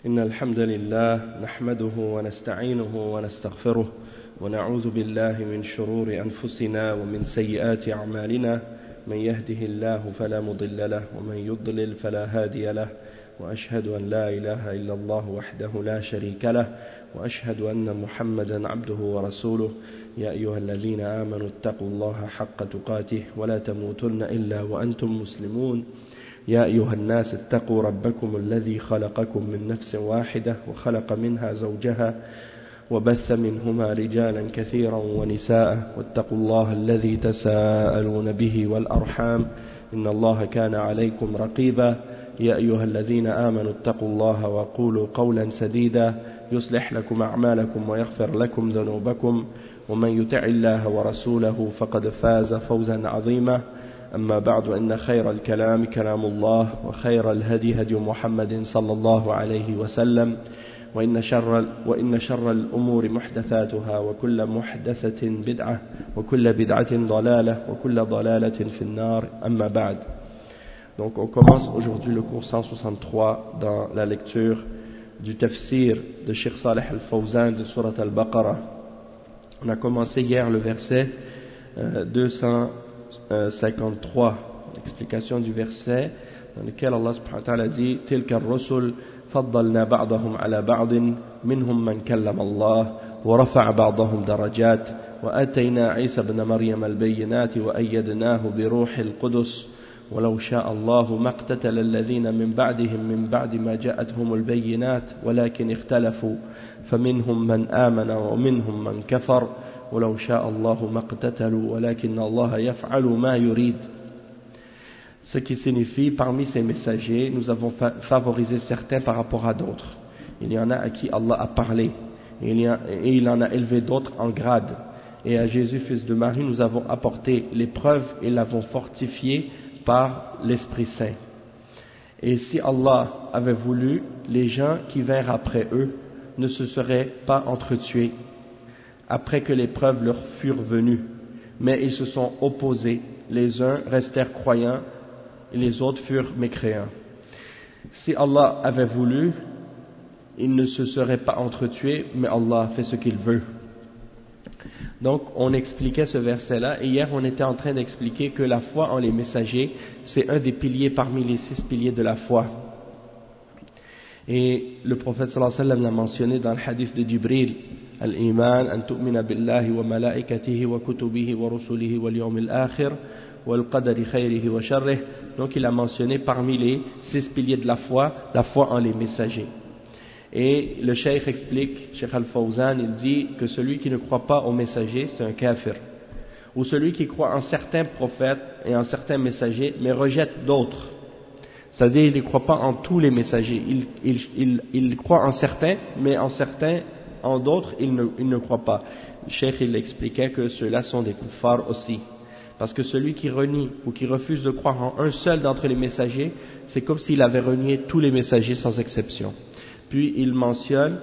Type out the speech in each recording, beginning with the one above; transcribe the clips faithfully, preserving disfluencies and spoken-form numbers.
إن الحمد لله نحمده ونستعينه ونستغفره ونعوذ بالله من شرور أنفسنا ومن سيئات أعمالنا من يهده الله فلا مضل له ومن يضلل فلا هادي له وأشهد أن لا إله إلا الله وحده لا شريك له وأشهد أن محمدا عبده ورسوله يا أيها الذين آمنوا اتقوا الله حق تقاته ولا تموتن إلا وأنتم مسلمون يا أيها الناس اتقوا ربكم الذي خلقكم من نفس واحدة وخلق منها زوجها وبث منهما رجالا كثيرا ونساء واتقوا الله الذي تساءلون به والأرحام إن الله كان عليكم رقيبا يا أيها الذين آمنوا اتقوا الله وقولوا قولا سديدا يصلح لكم أعمالكم ويغفر لكم ذنوبكم ومن يطع الله ورسوله فقد فاز فوزا عظيما أما بعد إن خير الكلام كلام الله وخير الهدي هدي محمد صلى الله عليه وسلم وإن شر, وإن شر الأمور محدثاتها وكل محدثة بدعة وكل بدعة ضلالة وكل ضلالة في النار أما بعد. Donc on commence aujourd'hui le cours cent soixante-trois dans la lecture du tafsir de Cheikh Saleh Al-Fawzan de Surat Al-Baqarah. On a commencé hier le verset euh, deux cent cinquante-trois, l'explication du verset dans lequel Allah subhanahu wa ta'ala dit تلك الرسل فضلنا بعضهم على بعض منهم من كلم الله ورفع بعضهم درجات وآتينا عيسى ابن مريم البينات وأيدناه بروح القدس ولو شاء الله ما اقتتل الذين من بعدهم من بعد ما جاءتهم البينات ولكن اختلفوا فمنهم من آمن ومنهم من كفر ولو شاء الله ما اقتتلوا ولكن الله يفعل ما يريد. Ce qui signifie, parmi ces messagers, nous avons fa- favorisé certains par rapport à d'autres. Il y en a à qui Allah a parlé, et il, y a, et il en a élevé d'autres en grade. Et à Jésus, fils de Marie, nous avons apporté l'épreuve et l'avons fortifié par l'Esprit Saint. Et si Allah avait voulu, les gens qui vinrent après eux ne se seraient pas entretués après que les preuves leur furent venues, mais ils se sont opposés, les uns restèrent croyants et les autres furent mécréants. Si Allah avait voulu, ils ne se seraient pas entretués, mais Allah fait ce qu'il veut. Donc on expliquait ce verset-là, et hier on était en train d'expliquer que la foi en les messagers, c'est un des piliers parmi les six piliers de la foi. Et le prophète sallallahu alayhi wa sallam l'a mentionné dans le hadith de Jibril, الإيمان أن تؤمن بالله وملائكته وكتبه ورسله واليوم الآخر والقدر خيره وشره. Donc il a mentionné parmi les six piliers de la foi, la foi en les messagers. Et le cheikh explique, Cheikh Al-Fawzan, il dit que celui qui ne croit pas aux messagers, c'est un kafir. Ou celui qui croit en certains prophètes et en certains messagers, mais rejette d'autres. C'est-à-dire il ne croit pas en tous les messagers. Il, il, il, il croit en certains, mais en certains en d'autres, il ne, il ne croit pas. Le cheikh, il expliquait que ceux-là sont des kuffars aussi. Parce que celui qui renie ou qui refuse de croire en un seul d'entre les messagers, c'est comme s'il avait renié tous les messagers sans exception. Puis il mentionne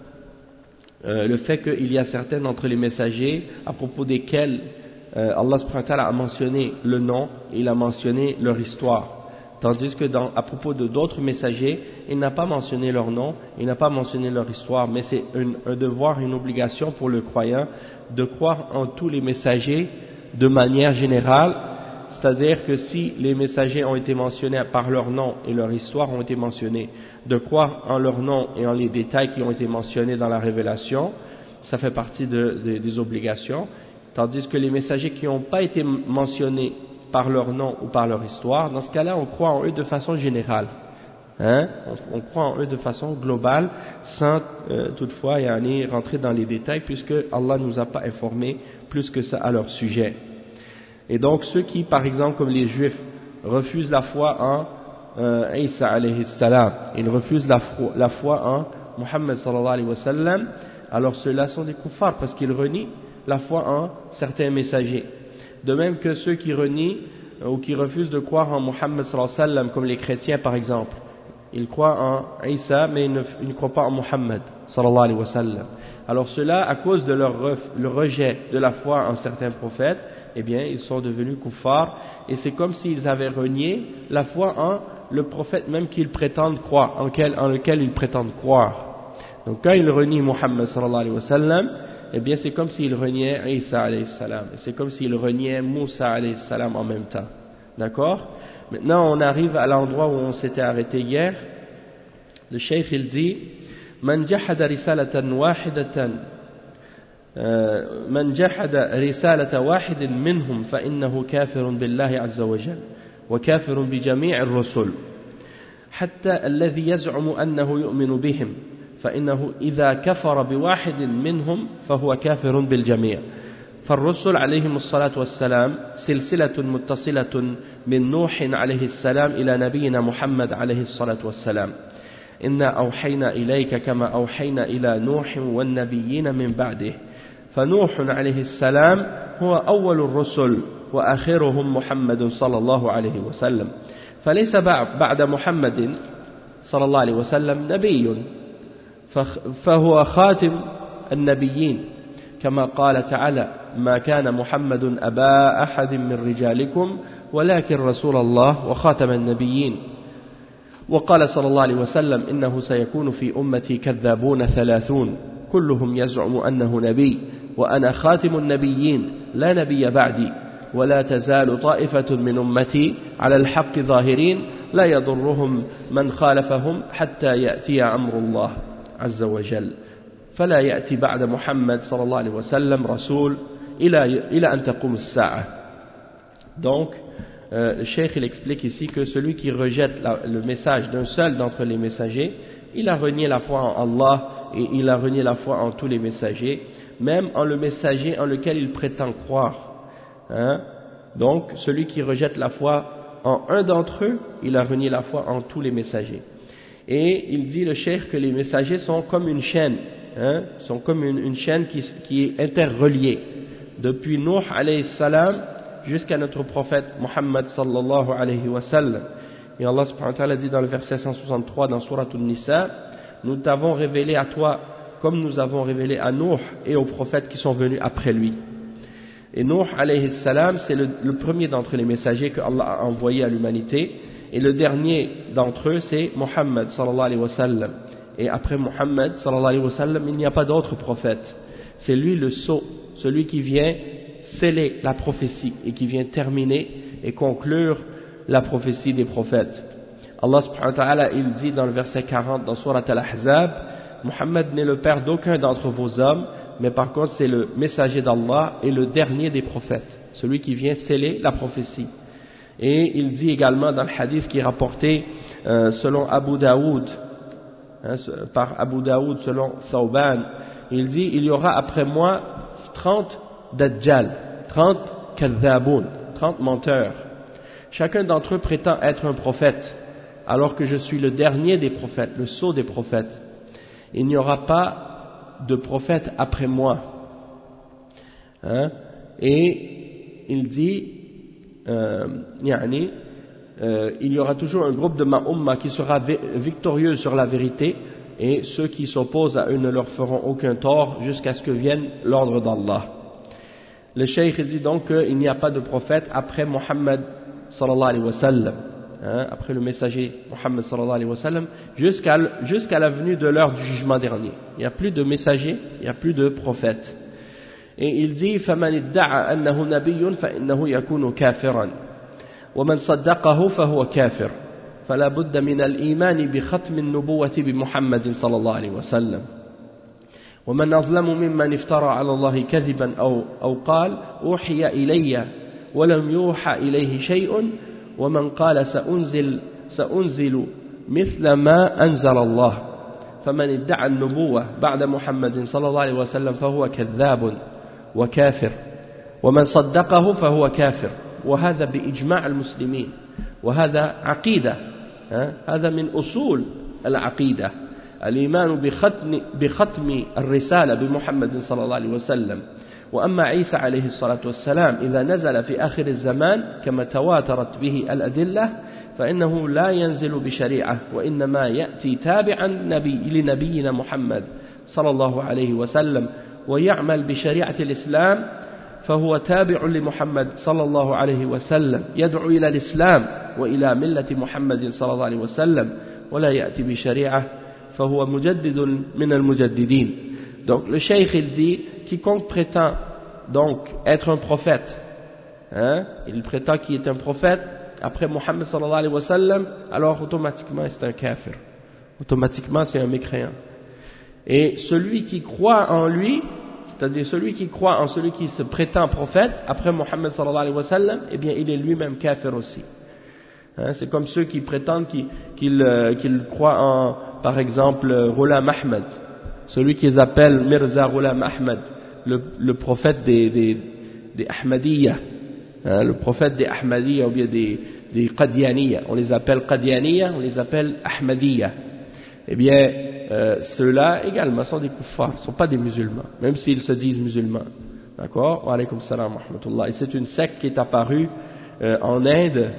euh, le fait qu'il y a certains d'entre les messagers à propos desquels euh, Allah subhanahu wa ta'ala a mentionné le nom, il a mentionné leur histoire. Tandis que dans, à propos de d'autres messagers, il n'a pas mentionné leur nom, il n'a pas mentionné leur histoire, mais c'est un, un devoir, une obligation pour le croyant de croire en tous les messagers de manière générale, c'est-à-dire que si les messagers ont été mentionnés par leur nom et leur histoire ont été mentionnés, de croire en leur nom et en les détails qui ont été mentionnés dans la révélation, ça fait partie de, de, des obligations, tandis que les messagers qui n'ont pas été mentionnés par leur nom ou par leur histoire, dans ce cas-là, on croit en eux de façon générale. Hein? On, on croit en eux de façon globale, sans euh, toutefois yani, rentrer dans les détails, puisque Allah ne nous a pas informés plus que ça à leur sujet. Et donc, ceux qui, par exemple, comme les Juifs, refusent la foi en euh, Isa alayhi salam, ils refusent la, la foi en Muhammad sallallahu alayhi wa sallam, alors ceux-là sont des kuffars, parce qu'ils renient la foi en certains messagers. De même que ceux qui renient euh, ou qui refusent de croire en Muhammad sallallahu alayhi wa sallam, comme les chrétiens par exemple, ils croient en Isa mais ils ne, ils ne croient pas en Muhammad sallallahu alayhi wa sallam. Alors ceux-là, à cause de leur ref, le rejet de la foi en certains prophètes, eh bien ils sont devenus kuffars, et c'est comme s'ils avaient renié la foi en le prophète même qu'ils prétendent croire, en, quel, en lequel ils prétendent croire. Donc quand ils renient Muhammad sallallahu alayhi wa sallam, eh bien c'est comme s'ils reniaient Isa alayhi salam, c'est comme s'ils reniaient Moussa alayhi salam en même temps. D'accord? Maintenant on arrive à l'endroit où on s'était arrêté hier. Le cheikh il dit Man jahada risalatan wahidatan من جحد رسالة واحد منهم فإنه كافر بالله عز وجل وكافر بجميع الرسل حتى الذي يزعم أنه يؤمن بهم فإنه إذا كفر بواحد منهم فهو كافر بالجميع. فالرسل عليهم الصلاة والسلام سلسلة متصلة من نوح عليه السلام إلى نبينا محمد عليه الصلاة والسلام. إنا أوحينا إليك كما أوحينا إلى نوح والنبيين من بعده. فنوح عليه السلام هو أول الرسل وآخرهم محمد صلى الله عليه وسلم. فليس بعد محمد صلى الله عليه وسلم نبي فهو خاتم النبيين كما قال تعالى ما كان محمد أبا أحد من رجالكم ولكن رسول الله وخاتم النبيين. وقال صلى الله عليه وسلم إنه سيكون في أمتي كذابون ثلاثون كلهم يزعم أنه نبي وأنا خاتم النبيين لا نبي بعدي ولا تزال طائفة من أمتي على الحق ظاهرين لا يضرهم من خالفهم حتى يأتي أمر الله عز وجل. فلا يأتي بعد محمد صلى الله عليه وسلم رسول إلى إلى أن تقوم الساعة. Donc euh, le cheikh il explique ici que celui qui rejette la, le message d'un seul d'entre les messagers, il a renié la foi en Allah et il a renié la foi en tous les messagers, même en le messager en lequel il prétend croire. Hein? Donc celui qui rejette la foi en un d'entre eux, il a renié la foi en tous les messagers. Et il dit le cheikh que les messagers sont comme une chaîne, hein, sont comme une, une chaîne qui, qui est interreliée depuis Nuh alayhi salam jusqu'à notre prophète Muhammad sallallahu alayhi wa sallam. Et Allah subhanahu wa ta'ala dit dans le verset cent soixante-trois dans Surat An-Nisa, nous t'avons révélé à toi comme nous avons révélé à Nuh et aux prophètes qui sont venus après lui. Et Nuh alayhi salam, c'est le, le premier d'entre les messagers que Allah a envoyé à l'humanité, et le dernier d'entre eux c'est Muhammad sallallahu alayhi wa sallam. Et après Muhammad sallallahu alayhi wa sallam, il n'y a pas d'autre prophète. C'est lui le sceau, celui qui vient sceller la prophétie et qui vient terminer et conclure la prophétie des prophètes. Allah subhanahu wa ta'ala il dit dans le verset quarante dans Surat Al-Ahzab, Muhammad n'est le père d'aucun d'entre vos hommes, mais par contre c'est le messager d'Allah et le dernier des prophètes, celui qui vient sceller la prophétie. Et il dit également dans le hadith qui est rapporté euh, selon Abu Daoud, hein, par Abu Daoud selon Thawban, il dit il y aura après moi trente Dajjal, trente Kadhaboun, trente menteurs. Chacun d'entre eux prétend être un prophète, alors que je suis le dernier des prophètes, le sceau des prophètes. Il n'y aura pas de prophète après moi. Hein? Et il dit, euh, yani, euh, il y aura toujours un groupe de ma umma qui sera victorieux sur la vérité, et ceux qui s'opposent à eux ne leur feront aucun tort jusqu'à ce que vienne l'ordre d'Allah. Le cheikh dit donc qu'il n'y a pas de prophète après Muhammad sallallahu alayhi wa sallam, hein, après le messager Muhammad sallallahu alayhi wa sallam, jusqu'à, jusqu'à la venue de l'heure du jugement dernier. Il n'y a plus de messagers, il n'y a plus de prophètes. Et il dit فَمَنِ ادَّعَى أَنَّهُ نَبِيٌّ فَإِنَّهُ يَكُونُ كَافِرًا وَمَنْ صَدَّقَهُ فَهُوَ كَافِرٌ فَلَا بُدَّ مِنَ الْإِيمَانِ بِخَتْمِ النُّبُوَّةِ بِمُحَمَّدٍ صلى الله عليه وسلم. ومن أظلم ممن افترى على الله كذبا أو, أو قال أوحي إلي ولم يوحى إليه شيء ومن قال سأنزل, سأنزل مثل ما أنزل الله فمن ادعى النبوة بعد محمد صلى الله عليه وسلم فهو كذاب وكافر ومن صدقه فهو كافر. وهذا بإجماع المسلمين وهذا عقيدة، هذا من أصول العقيدة الإيمان بختم, بختم الرسالة بمحمد صلى الله عليه وسلم. وأما عيسى عليه الصلاة والسلام إذا نزل في آخر الزمان كما تواترت به الأدلة فإنه لا ينزل بشريعة وإنما يأتي تابعا نبي لنبينا محمد صلى الله عليه وسلم ويعمل بشريعة الإسلام فهو تابع لمحمد صلى الله عليه وسلم يدعو إلى الإسلام وإلى ملة محمد صلى الله عليه وسلم ولا يأتي بشريعة فهو مجدد من المجددين. Donc le cheikh il dit quiconque prétend donc être un prophète, hein, il prétend qu'il est un prophète après Mohammed sallallahu alayhi wa sallam, alors automatiquement c'est un kafir, automatiquement c'est un mécréant. Et celui qui croit en lui, c'est-à-dire celui qui croit en celui qui se prétend prophète après Mohammed sallallahu alayhi wa sallam, eh bien il est lui-même kafir aussi. Hein, c'est comme ceux qui prétendent qu'ils, qu'ils, euh, qu'ils croient en, par exemple, Ghulam Ahmed, celui qu'ils appellent Mirza Ghulam Ahmed, le, le prophète des, des, des Ahmadiyya, hein, le prophète des Ahmadiyya ou bien des, des Qadianiyya. On les appelle Qadianiyya, on les appelle Ahmadiyya. Eh bien, euh, ceux-là également sont des kuffars, ne sont pas des musulmans, même s'ils se disent musulmans. D'accord? Wa alaykum salam wa rahmatullah. Et c'est une secte qui est apparue euh, en Inde.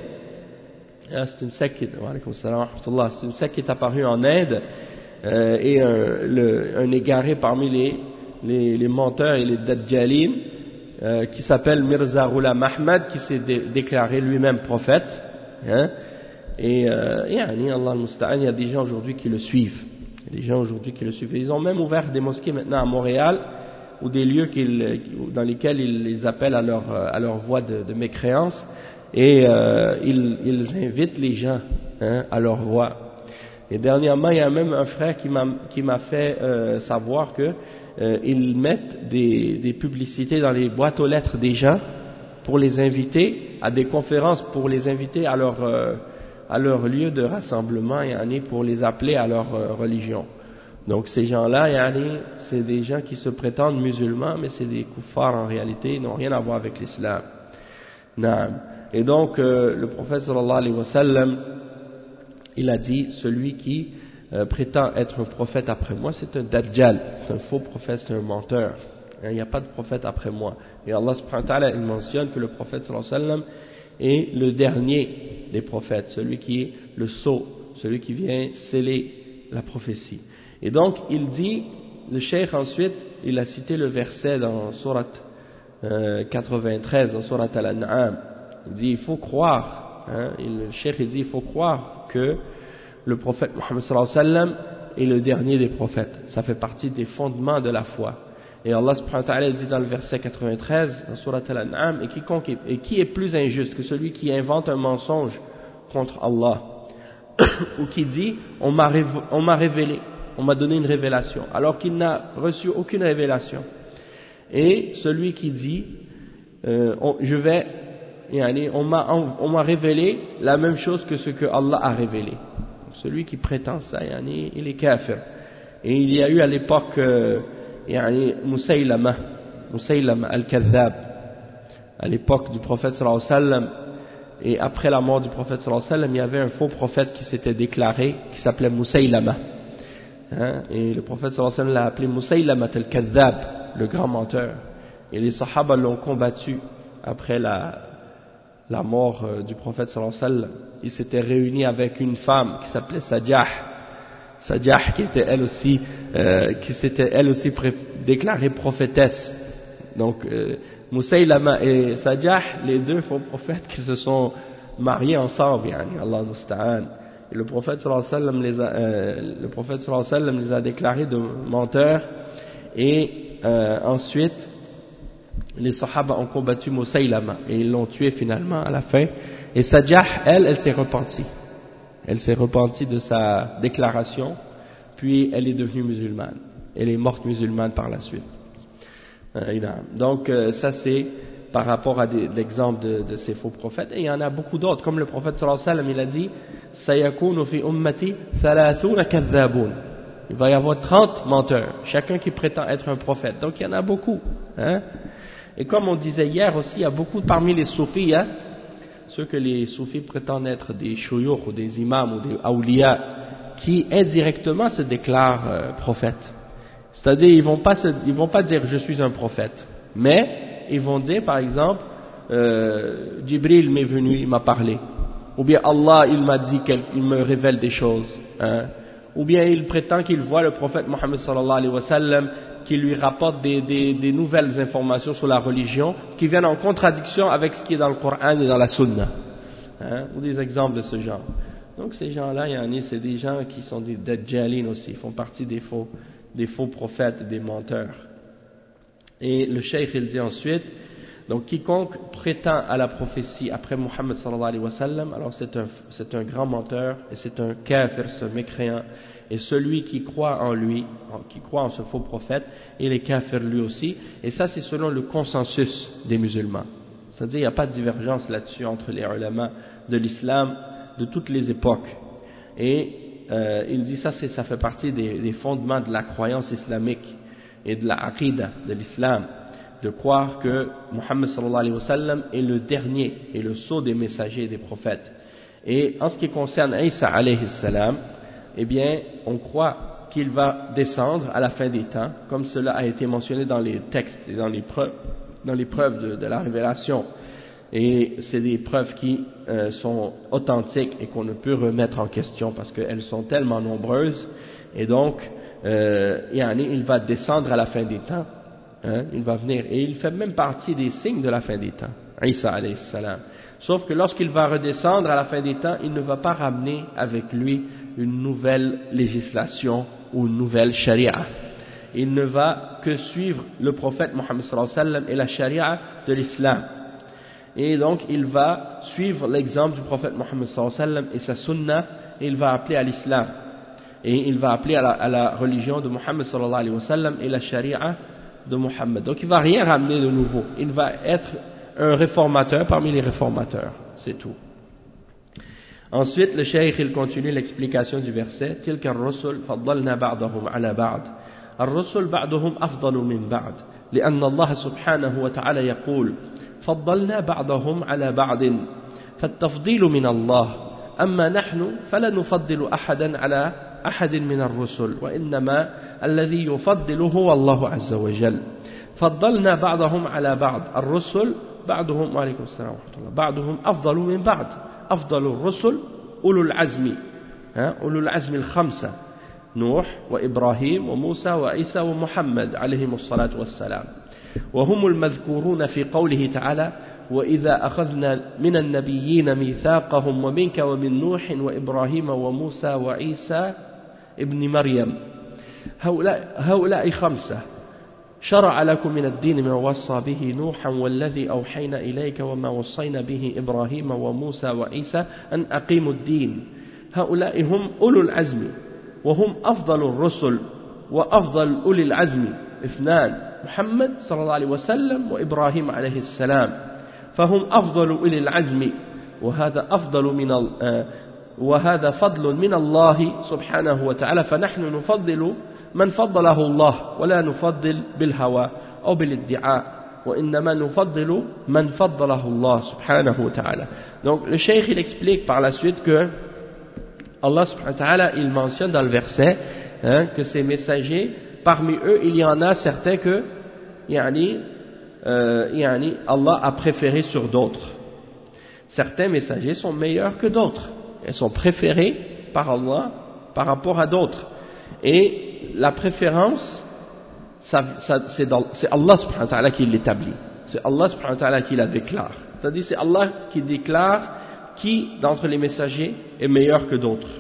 Ah, c'est une secte qui est, wa alaykum salam wa rahmatullah. C'est une secte qui est apparue en Inde euh, et un, le, un égaré parmi les, les, les menteurs et les dajjalines euh, qui s'appelle Mirza Ghulam Ahmad, qui s'est dé, déclaré lui-même prophète. Hein? Et, euh, et Allah al-Musta'an, il y a des gens aujourd'hui qui le suivent. Il y a des gens aujourd'hui qui le suivent. Ils ont même ouvert des mosquées maintenant à Montréal, ou des lieux qu'ils, dans lesquels ils les appellent à leur, à leur voie de, de mécréance, et euh, ils, ils invitent les gens, hein, à leur voie. Et dernièrement, il y a même un frère qui m'a, qui m'a fait euh, savoir que euh, ils mettent des, des publicités dans les boîtes aux lettres des gens pour les inviter à des conférences, pour les inviter à leur euh, à leur lieu de rassemblement, yani, pour les appeler à leur euh, religion. Donc ces gens-là, yani, c'est des gens qui se prétendent musulmans, mais c'est des kuffars en réalité, ils n'ont rien à voir avec l'islam. Naam. Et donc euh, le prophète sallallahu alayhi wa sallam, il a dit, celui qui euh, prétend être un prophète après moi, c'est un dajjal, c'est un faux prophète, c'est un menteur. Il n'y a pas de prophète après moi. Et Allah subhanahu wa ta'ala, il mentionne que le prophète sallallahu alayhi wa sallam est le dernier des prophètes, celui qui est le sceau, celui qui vient sceller la prophétie. Et donc il dit, le cheikh ensuite, il a cité le verset dans sourate euh, quatre-vingt-treize, dans sourate Al-An'am. Il dit, il faut croire, hein, et le cheikh il dit, il faut croire que le prophète Mohammed sallallahu alayhi wa sallam est le dernier des prophètes. Ça fait partie des fondements de la foi. Et Allah subhanahu wa ta'ala dit dans le verset quatre-vingt-treize, dans sourate Al-An'am, et quiconque est, et qui est plus injuste que celui qui invente un mensonge contre Allah, ou qui dit, on m'a, on m'a révélé, on m'a donné une révélation, alors qu'il n'a reçu aucune révélation. Et celui qui dit, euh, on, je vais, yani, on m'a, on, on m'a révélé la même chose que ce que Allah a révélé. Donc, celui qui prétend ça, yani, il est kafir. Et il y a eu à l'époque, euh, yani, Musaylama, Musaylama al-Kadhab, à l'époque du prophète sallallahu alayhi wa sallam, et après la mort du prophète sallallahu alayhi wa sallam, il y avait un faux prophète qui s'était déclaré, qui s'appelait Musaylama. Hein, et le prophète sallallahu alayhi wa sallam l'a appelé Musaylama al-Kadhab, le grand menteur. Et les sahaba l'ont combattu après la, la mort euh, du prophète sallallahu alayhi wa sallam. Ils s'étaient réunis avec une femme qui s'appelait Sajah, Sajah qui était elle aussi, euh, qui s'était elle aussi pré- déclarée prophétesse. Donc, euh, Musaylama et Sajah, les deux faux prophètes qui se sont mariés ensemble, yani, Allah musta'an. Et le prophète sallallahu alayhi wa sallam les a, euh, le prophète sallallahu alayhi wa sallam les a déclarés de menteurs, et euh, ensuite les sahaba ont combattu Musaylama et ils l'ont tué finalement à la fin. Et Sajah, elle, elle s'est repentie. Elle s'est repentie de sa déclaration, puis elle est devenue musulmane. Elle est morte musulmane par la suite. Donc euh, ça c'est par rapport à des, l'exemple de, de ces faux prophètes, et il y en a beaucoup d'autres, comme le prophète sallallahu alayhi wa sallam, il a dit sayakunu fi ummati thalathuna kadhabun, il va y avoir trente menteurs, chacun qui prétend être un prophète. Donc il y en a beaucoup, hein. Et comme on disait hier aussi, il y a beaucoup parmi les soufis, hein, ceux que les soufis prétendent être des shuyukh ou des imams ou des awliya, qui indirectement se déclarent euh, prophètes. C'est-à-dire, ils vont pas se, ils vont pas dire je suis un prophète, mais ils vont dire par exemple, euh, Jibril m'est venu, il m'a parlé, ou bien Allah il m'a dit, il me révèle des choses, hein, ou bien il prétend qu'il voit le prophète Mohammed sallallahu alayhi wa sallam, qui lui rapporte des, des, des nouvelles informations sur la religion, qui viennent en contradiction avec ce qui est dans le Coran et dans la Sunna, hein, ou des exemples de ce genre. Donc ces gens-là, yani, c'est des gens qui sont des dajjalin aussi, font partie des faux, des faux prophètes, des menteurs. Et le cheikh il dit ensuite, donc quiconque prétend à la prophétie après Mohammed sallallahu alayhi wa sallam, alors c'est un, c'est un grand menteur et c'est un kafir, c'est un mécréant. Et celui qui croit en lui, qui croit en ce faux prophète, il est kafir lui aussi. Et ça c'est selon le consensus des musulmans. C'est-à-dire il n'y a pas de divergence là-dessus entre les ulama de l'islam de toutes les époques. Et euh, il dit ça, c'est, ça fait partie des, des fondements de la croyance islamique et de la aqida de l'islam, de croire que Muhammad sallallahu alayhi wa sallam est le dernier et le sceau des messagers et des prophètes. Et en ce qui concerne Isa alayhi salam, eh bien, on croit qu'il va descendre à la fin des temps, comme cela a été mentionné dans les textes et dans les preuves, dans les preuves de, de la révélation. Et c'est des preuves qui euh, sont authentiques et qu'on ne peut remettre en question parce qu'elles sont tellement nombreuses. Et donc, euh, yani, il va descendre à la fin des temps. Hein, il va venir et il fait même partie des signes de la fin des temps, Isa alayhi salam. Sauf que lorsqu'il va redescendre à la fin des temps, il ne va pas ramener avec lui une nouvelle législation ou une nouvelle charia. Il ne va que suivre le prophète Mohammed sallallahu alayhi wa sallam et la charia de l'islam. Et donc il va suivre l'exemple du prophète Mohammed sallallahu alayhi wa sallam et sa sunna, et il va appeler à l'islam. Et il va appeler à la, à la religion de Mohammed sallallahu alayhi wa sallam et la charia de Mohammed. Donc il ne va rien ramener de nouveau. Il va être un réformateur parmi les réformateurs. C'est tout. Ensuite, le cheikh il continue l'explication du verset. تلك الرسل فضلنا بعضهم على بعض. الرسل بعضهم أفضل من بعض. لأن الله سبحانه وتعالى يقول فضلنا بعضهم على بعض. فالتفضيل من الله. أما نحن فلا نفضل أحدا على أحد من الرسل وإنما الذي يفضل هو الله عز وجل. فضلنا بعضهم على بعض. الرسل بعضهم وعليكم السلام ورحمة الله بعضهم أفضل من بعض. أفضل الرسل أولو العزم أولو العزم الخمسة نوح وإبراهيم وموسى وعيسى ومحمد عليهم الصلاة والسلام. وهم المذكورون في قوله تعالى وإذا أخذنا من النبيين ميثاقهم ومنك ومن نوح وإبراهيم وموسى وعيسى ابن مريم. هؤلاء, هؤلاء خمسة شرع لكم من الدين ما وصى به نوحا والذي أوحينا إليك وما وصينا به إبراهيم وموسى وعيسى أن أقيموا الدين. هؤلاء هم أولو العزم وهم أفضل الرسل وأفضل أولي العزم اثنان محمد صلى الله عليه وسلم وإبراهيم عليه السلام. فهم أفضل أولي العزم وهذا أفضل من وهذا فضل من الله سبحانه وتعالى. فنحن نفضل من فضله الله ولا نفضل بالهوى أو بالادعاء وإنما نفضل من فضله الله سبحانه وتعالى. Donc le cheikh il explique par la suite que Allah subhanahu wa ta'ala il mentionne dans le verset hein, que ces messagers parmi eux il y en a certains que yani, euh, yani, Allah a préféré sur d'autres. Certains messagers sont meilleurs que d'autres. Ils sont préférés par Allah par rapport à d'autres. Et la préférence, ça, ça, c'est, dans, c'est Allah subhanahu wa ta'ala qui l'établit. C'est Allah subhanahu wa ta'ala qui la déclare. C'est-à-dire c'est Allah qui déclare qui d'entre les messagers est meilleur que d'autres.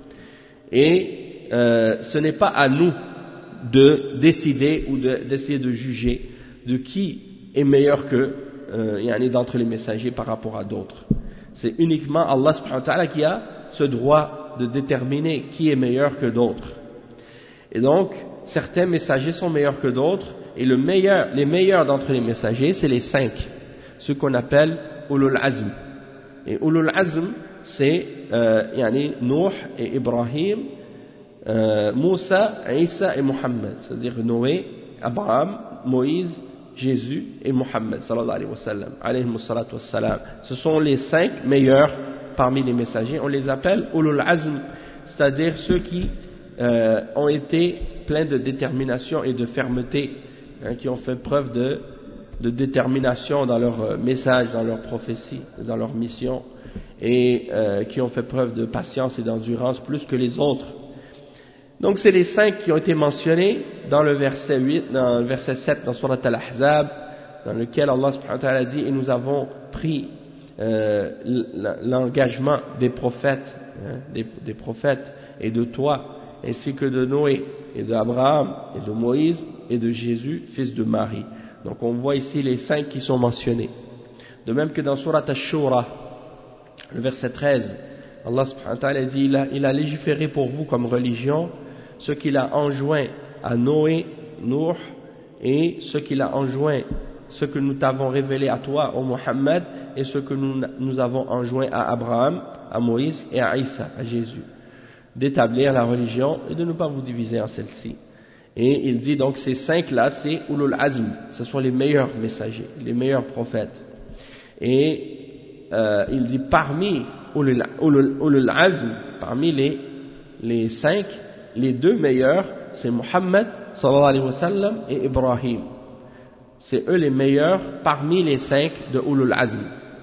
Et euh, ce n'est pas à nous de décider ou de, d'essayer de juger de qui est meilleur que euh, yani d'entre les messagers par rapport à d'autres. C'est uniquement Allah subhanahu wa ta'ala qui a ce droit de déterminer qui est meilleur que d'autres. Et donc, certains messagers sont meilleurs que d'autres, et le meilleur, les meilleurs d'entre les messagers, c'est les cinq, ceux qu'on appelle Ulul Azm. Et Ulul Azm, c'est euh, yani, Nuh et Ibrahim, euh, Moussa, Isa et Mohammed, c'est-à-dire Noé, Abraham, Moïse, Jésus et Mohammed, sallallahu alayhi wa sallam, alayhi salatu wa salam. Ce sont les cinq meilleurs parmi les messagers. On les appelle Ulul Azm, c'est-à-dire ceux qui Euh, ont été pleins de détermination et de fermeté, hein, qui ont fait preuve de, de détermination dans leur euh, message, dans leur prophétie, dans leur mission, et euh, qui ont fait preuve de patience et d'endurance plus que les autres. Donc c'est les cinq qui ont été mentionnés dans le verset huit, dans le verset sept, dans Surat Al-Ahzab, dans lequel Allah subhanahu wa ta'ala dit, et nous avons pris euh, l'engagement des prophètes, hein, des, des prophètes et de toi, ainsi que de Noé, et d'Abraham, et de Moïse, et de Jésus, fils de Marie. Donc on voit ici les cinq qui sont mentionnés. De même que dans Surat Ash-Shura, le verset treize, Allah subhanahu wa ta'ala dit, il a, il a légiféré pour vous comme religion ce qu'il a enjoint à Noé, Nuh, et ce qu'il a enjoint, ce que nous t'avons révélé à toi, ô Muhammad, et ce que nous, nous avons enjoint à Abraham, à Moïse et à Isa, à Jésus, d'établir la religion et de ne pas vous diviser en celle-ci. Et il dit donc ces cinq-là, c'est Ulul Azm, ce sont les meilleurs messagers, les meilleurs prophètes. Et euh, il dit parmi Ulul, Ulul, Ulul Azm, parmi les, les cinq, les deux meilleurs, c'est Muhammad sallallahu alayhi wa sallam et Ibrahim. C'est eux les meilleurs parmi les cinq de Ulul Azm.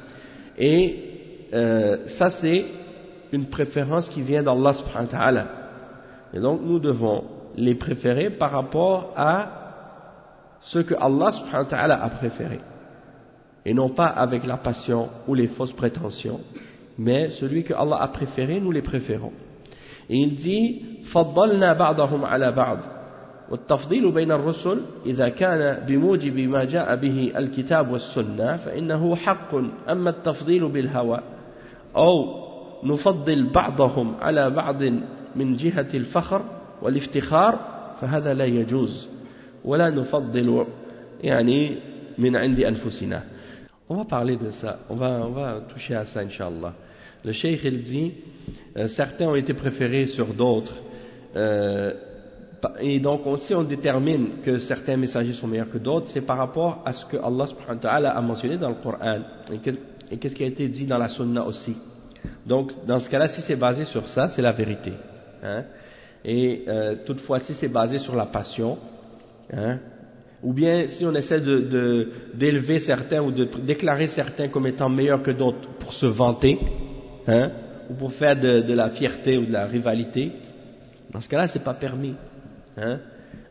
Et euh, ça c'est une préférence qui vient d'Allah subhanahu wa ta'ala. Et donc nous devons les préférer par rapport à ce que Allah subhanahu wa ta'ala a préféré. Et non pas avec la passion ou les fausses prétentions, mais celui que Allah a préféré, nous les préférons. Et il dit فضلنا بعضهم على بعض والتفضيل بين الرسل إذا كان بموجب ما جاء به الكتاب والسنة فإنه حق أما التفضيل بالهوى أو نفضل بعضهم على بعض من جهة الفخر والافتخار فهذا لا يجوز ولا نفضل يعني من عند أنفسنا. On va parler de ça, on va, on va toucher à ça Inch'Allah. Le cheikh il dit euh, certains ont été préférés sur d'autres euh, et donc si on détermine que certains messagers sont meilleurs que d'autres, c'est par rapport à ce que Allah subhanahu wa ta'ala a mentionné dans le Coran et qu'est-ce qui a été dit dans la Sunna aussi. Donc dans ce cas-là, si c'est basé sur ça, c'est la vérité, hein. Et euh, toutefois si c'est basé sur la passion, hein, ou bien si on essaie de, de, d'élever certains ou de déclarer certains comme étant meilleurs que d'autres pour se vanter, hein, ou pour faire de, de la fierté ou de la rivalité, dans ce cas-là c'est pas permis, hein.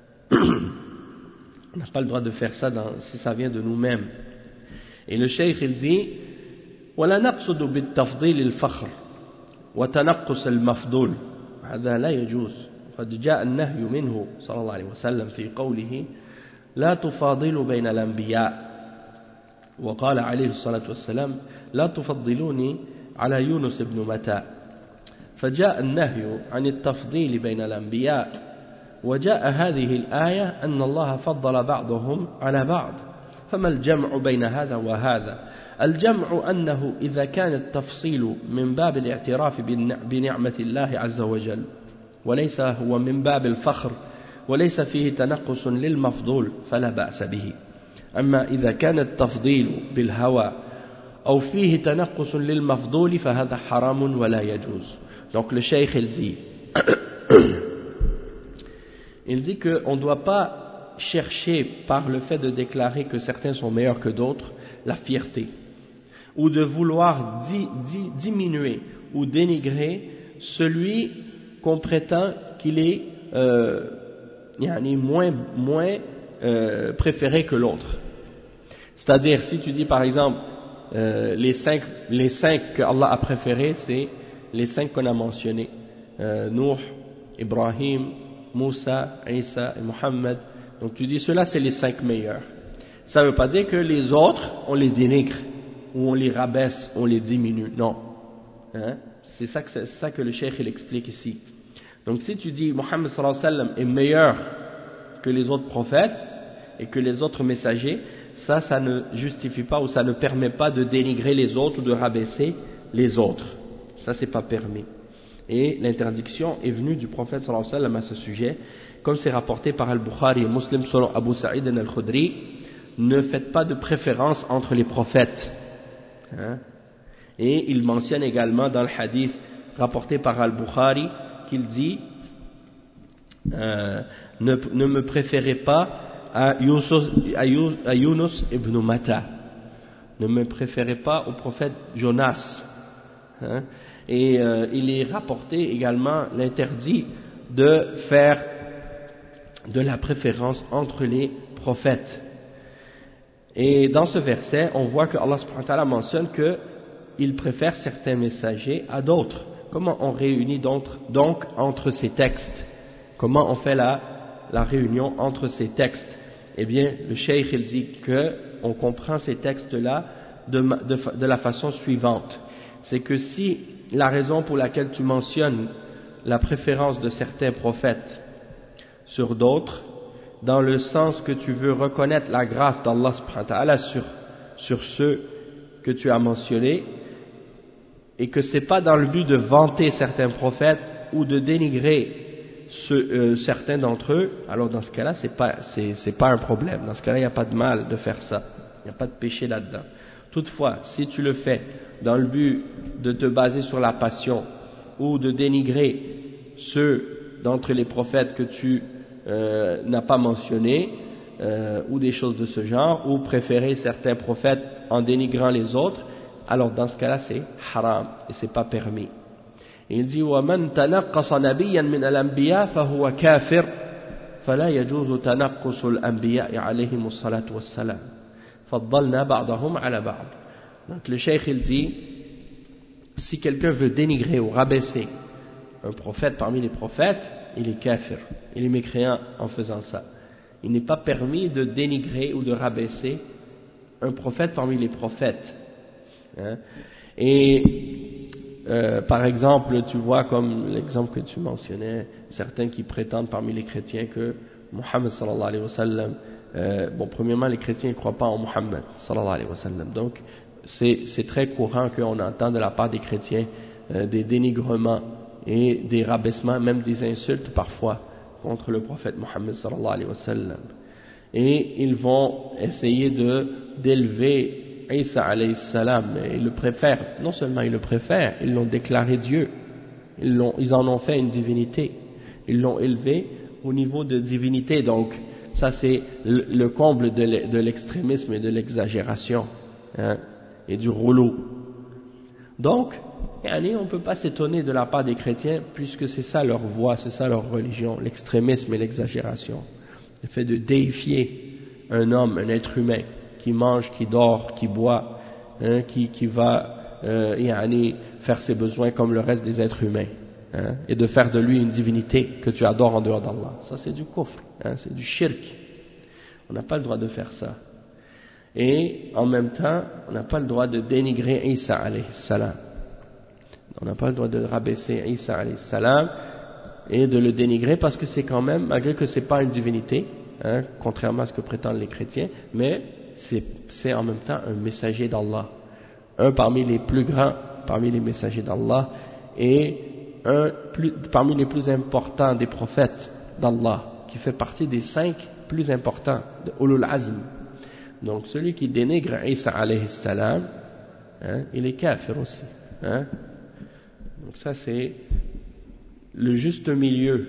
On n'a pas le droit de faire ça dans, si ça vient de nous-mêmes. Et le cheikh il dit ولا نقصد بالتفضيل الفخر وتنقص المفضول هذا لا يجوز قد جاء النهي منه صلى الله عليه وسلم في قوله لا تفاضلوا بين الأنبياء وقال عليه الصلاة والسلام لا تفضلوني على يونس بن متى فجاء النهي عن التفضيل بين الأنبياء وجاء هذه الآية أن الله فضل بعضهم على بعض فما الجمع بين هذا وهذا؟ الجمع أنه إذا كان التفصيل من باب الاعتراف بنعمة الله عز وجل وليس هو من باب الفخر وليس فيه تنقص للمفضول فلا بأس به. أما إذا كان التفضيل بالهوى أو فيه تنقص للمفضول فهذا حرام ولا يجوز. Donc le cheikh il dit il dit qu'on ne doit pas chercher par le fait de déclarer que certains sont meilleurs que d'autres la fierté ou de vouloir di, di, diminuer ou dénigrer celui qu'on prétend qu'il est euh, yani moins, moins euh, préféré que l'autre. C'est-à-dire si tu dis par exemple euh, les cinq les cinq que Allah a préférés, c'est les cinq qu'on a mentionnés, euh, Nuh, Ibrahim, Moussa, Isa et Muhammad. Donc tu dis ceux-là c'est les cinq meilleurs. Ça ne veut pas dire que les autres on les dénigre ou on les rabaisse, on les diminue. Non, hein? C'est ça que c'est ça que le cheikh il explique ici. Donc si tu dis Muhammad sallallahu alayhi wa sallam est meilleur que les autres prophètes et que les autres messagers, ça, ça ne justifie pas ou ça ne permet pas de dénigrer les autres ou de rabaisser les autres. Ça, c'est pas permis. Et l'interdiction est venue du prophète sallallahu alayhi wa sallam à ce sujet, comme c'est rapporté par Al-Bukhari et Muslim selon Abu Sa'id al-Khudri. Ne faites pas de préférence entre les prophètes. Hein? Et il mentionne également dans le hadith rapporté par Al-Bukhari qu'il dit euh, ne, ne me préférez pas à Yunus, à Yunus ibn Matta, ne me préférez pas au prophète Jonas, hein? Et euh, il est rapporté également l'interdit de faire de la préférence entre les prophètes. Et dans ce verset, on voit que Allah subhanahu wa ta'ala mentionne qu'il préfère certains messagers à d'autres. Comment on réunit donc, donc entre ces textes? Comment on fait la, la réunion entre ces textes? Eh bien, le cheikh il dit qu'on comprend ces textes-là de, de, de la façon suivante. C'est que si la raison pour laquelle tu mentionnes la préférence de certains prophètes sur d'autres, dans le sens que tu veux reconnaître la grâce d'Allah subhanahu wa ta'ala sur, sur ceux que tu as mentionnés, et que c'est pas dans le but de vanter certains prophètes ou de dénigrer ceux, euh, certains d'entre eux, alors dans ce cas-là, c'est pas, c'est, c'est pas un problème. Dans ce cas-là, il n'y a pas de mal de faire ça. Il n'y a pas de péché là-dedans. Toutefois, si tu le fais dans le but de te baser sur la passion ou de dénigrer ceux d'entre les prophètes que tu euh, n'as pas mentionnés, euh, ou des choses de ce genre, ou préférer certains prophètes en dénigrant les autres, alors dans ce cas-là, c'est haram et c'est pas permis. Il dit وَمَنْ تَنَقَّصَ نَبِيًّا مِنَ الْأَنْبِيَاءِ فَهُوَ كَافِرٌ فَلَا يَجُوزُ تَنَقُّصُ الْأَنْبِيَاءِ عَلَيْهِمُ الصَّلَاةُ وَالسَّلَامُ فَضَّلْنَا بَعْضَهُمْ عَلَى بَعْضٍ. Donc le cheikh il dit, si quelqu'un veut dénigrer ou rabaisser un prophète parmi les prophètes, il est kafir, il est mécréant en faisant ça. Il n'est pas permis de dénigrer ou de rabaisser un prophète parmi les prophètes. Hein? Et euh, par exemple, tu vois comme l'exemple que tu mentionnais, certains qui prétendent parmi les chrétiens que Muhammad sallallahu alayhi wa sallam, euh, bon premièrement les chrétiens ne croient pas en Muhammad sallallahu alayhi wa sallam, donc c'est, c'est très courant qu'on entend de la part des chrétiens euh, des dénigrements et des rabaissements, même des insultes parfois contre le prophète Muhammad sallallahu alayhi wa sallam. Et ils vont essayer de d'élever Isa alayhi salam, ils le préfèrent, non seulement ils le préfèrent, ils l'ont déclaré Dieu, ils, l'ont, ils en ont fait une divinité, ils l'ont élevé au niveau de divinité, donc ça c'est le, le comble de l'extrémisme et de l'exagération, hein, et du rouleau. Donc, on ne peut pas s'étonner de la part des chrétiens, puisque c'est ça leur voie, c'est ça leur religion, l'extrémisme et l'exagération, le fait de déifier un homme, un être humain, qui mange, qui dort, qui boit, hein, qui, qui va euh, yani, faire ses besoins comme le reste des êtres humains, hein, et de faire de lui une divinité que tu adores en dehors d'Allah. Ça c'est du kufr, hein, c'est du shirk. On n'a pas le droit de faire ça. Et en même temps, on n'a pas le droit de dénigrer Isa alayhi salam. On n'a pas le droit de rabaisser Isa alayhi salam et de le dénigrer parce que c'est quand même, malgré que c'est pas une divinité, hein, contrairement à ce que prétendent les chrétiens, mais c'est, c'est en même temps un messager d'Allah, un parmi les plus grands parmi les messagers d'Allah et un plus, parmi les plus importants des prophètes d'Allah, qui fait partie des cinq plus importants de Ulul Azm. Donc celui qui dénigre Isa alayhi salam, hein, il est kafir aussi, hein. Donc ça c'est le juste milieu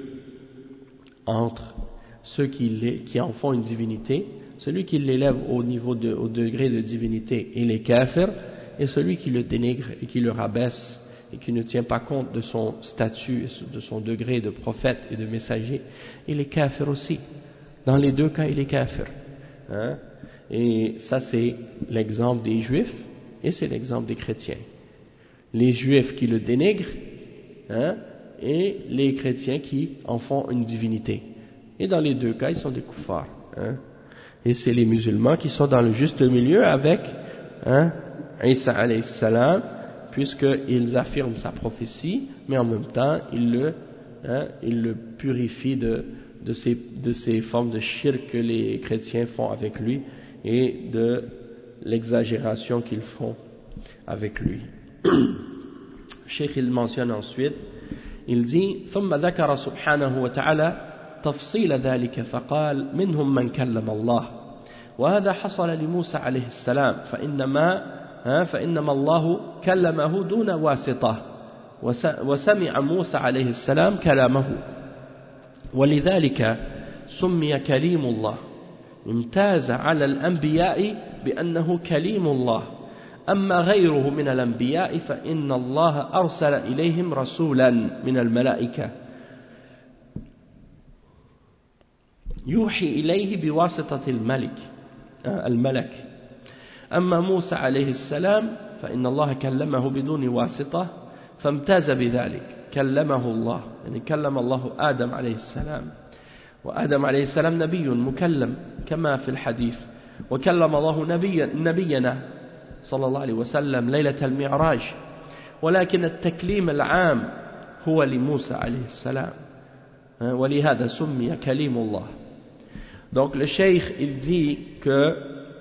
entre ceux qui, les, qui en font une divinité, celui qui l'élève au niveau de, au degré de divinité, il est kafir, et celui qui le dénigre et qui le rabaisse et qui ne tient pas compte de son statut, de son degré de prophète et de messager, il est kafir aussi. Dans les deux cas, il est kafir, hein. Et ça c'est l'exemple des juifs et c'est l'exemple des chrétiens. Les juifs qui le dénigrent, hein, et les chrétiens qui en font une divinité. Et dans les deux cas, ils sont des koufars, hein. Et c'est les musulmans qui sont dans le juste milieu avec, hein, Isa alayhi salam, puisqu'ils affirment sa prophétie, mais en même temps, ils le, hein, ils le purifient de, de, ces, de ces formes de shirk que les chrétiens font avec lui et de l'exagération qu'ils font avec lui. Cheikh il mentionne ensuite, il dit ثم ذكر سبحانه وتعالى تفصيل ذلك فقال منهم من كلم الله وهذا حصل لموسى عليه السلام فإنما فإنما الله كلمه دون واسطة وسمع موسى عليه السلام كلامه ولذلك سمي كليم الله امتاز على الأنبياء بأنه كليم الله أما غيره من الأنبياء فإن الله أرسل إليهم رسولا من الملائكة يوحي إليه بواسطة الملك الملك أما موسى عليه السلام فإن الله كلمه بدون واسطة فامتاز بذلك كلمه الله يعني كلم الله آدم عليه السلام وآدم عليه السلام نبي مكلم كما في الحديث وكلم الله نبي نبينا صلى الله عليه وسلم ليلة المعراج ولكن التكليم العام هو لموسى عليه السلام ولهذا سمي كليم الله. Donc le cheikh il dit que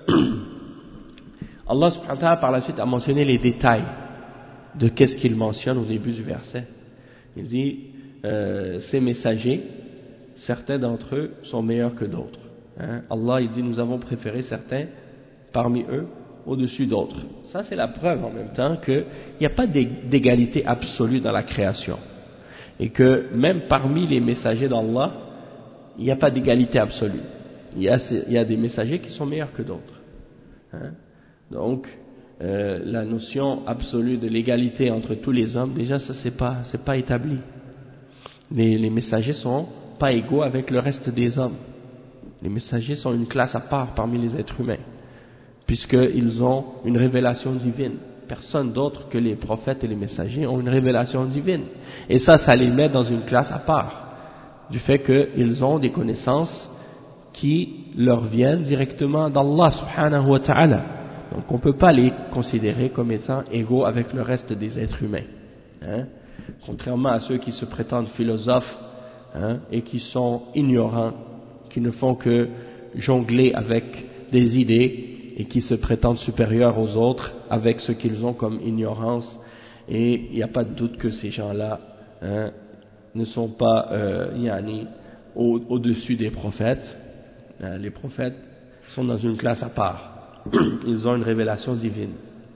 Allah subhanahu wa ta'ala par la suite a mentionné les détails de qu'est-ce qu'il mentionne au début du verset. Il dit euh, ces messagers, certains d'entre eux sont meilleurs que d'autres. Hein? Allah il dit nous avons préféré certains parmi eux au-dessus d'autres. Ça c'est la preuve en même temps qu'il n'y a pas d'égalité absolue dans la création. Et que même parmi les messagers d'Allah, il n'y a pas d'égalité absolue. Il y a, il y a des messagers qui sont meilleurs que d'autres. Hein? Donc, euh, la notion absolue de l'égalité entre tous les hommes, déjà ça c'est pas, c'est pas établi. Les, les messagers sont pas égaux avec le reste des hommes. Les messagers sont une classe à part parmi les êtres humains, puisqu'ils ont une révélation divine. Personne d'autre que les prophètes et les messagers ont une révélation divine. Et ça, ça les met dans une classe à part, du fait qu'ils ont des connaissances qui leur viennent directement d'Allah subhanahu wa ta'ala. Donc on ne peut pas les considérer comme étant égaux avec le reste des êtres humains. Hein? Contrairement à ceux qui se prétendent philosophes hein, et qui sont ignorants, qui ne font que jongler avec des idées et qui se prétendent supérieurs aux autres avec ce qu'ils ont comme ignorance. Et il n'y a pas de doute que ces gens-là hein, ne sont pas euh, yani, au, au-dessus des prophètes. Hein, les prophètes sont dans une classe à part. Ils ont une révélation divine.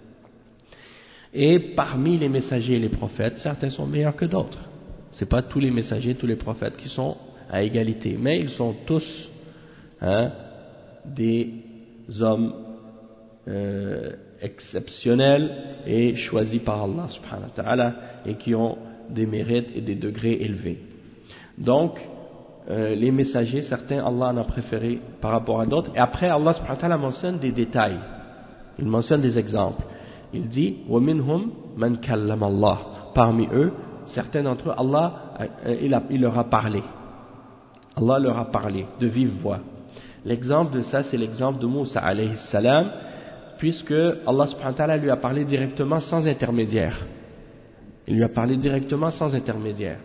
Et parmi les messagers et les prophètes, certains sont meilleurs que d'autres. Ce n'est pas tous les messagers, tous les prophètes qui sont à égalité, mais ils sont tous hein, des hommes euh, exceptionnels et choisis par Allah subhanahu wa ta'ala et qui ont des mérites et des degrés élevés. Donc, euh, les messagers, certains, Allah en a préféré par rapport à d'autres. Et après, Allah subhanahu wa ta'ala mentionne des détails. Il mentionne des exemples. Il dit « وَمِنْهُمْ مَنْ كَلَّمَ اللَّهِ » Parmi eux, certains d'entre eux, Allah, euh, il, a, il leur a parlé. Allah leur a parlé de vive voix. L'exemple de ça, c'est l'exemple de Moussa alayhi salam, puisque Allah subhanahu wa ta'ala lui a parlé directement sans intermédiaire. Il lui a parlé directement sans intermédiaire.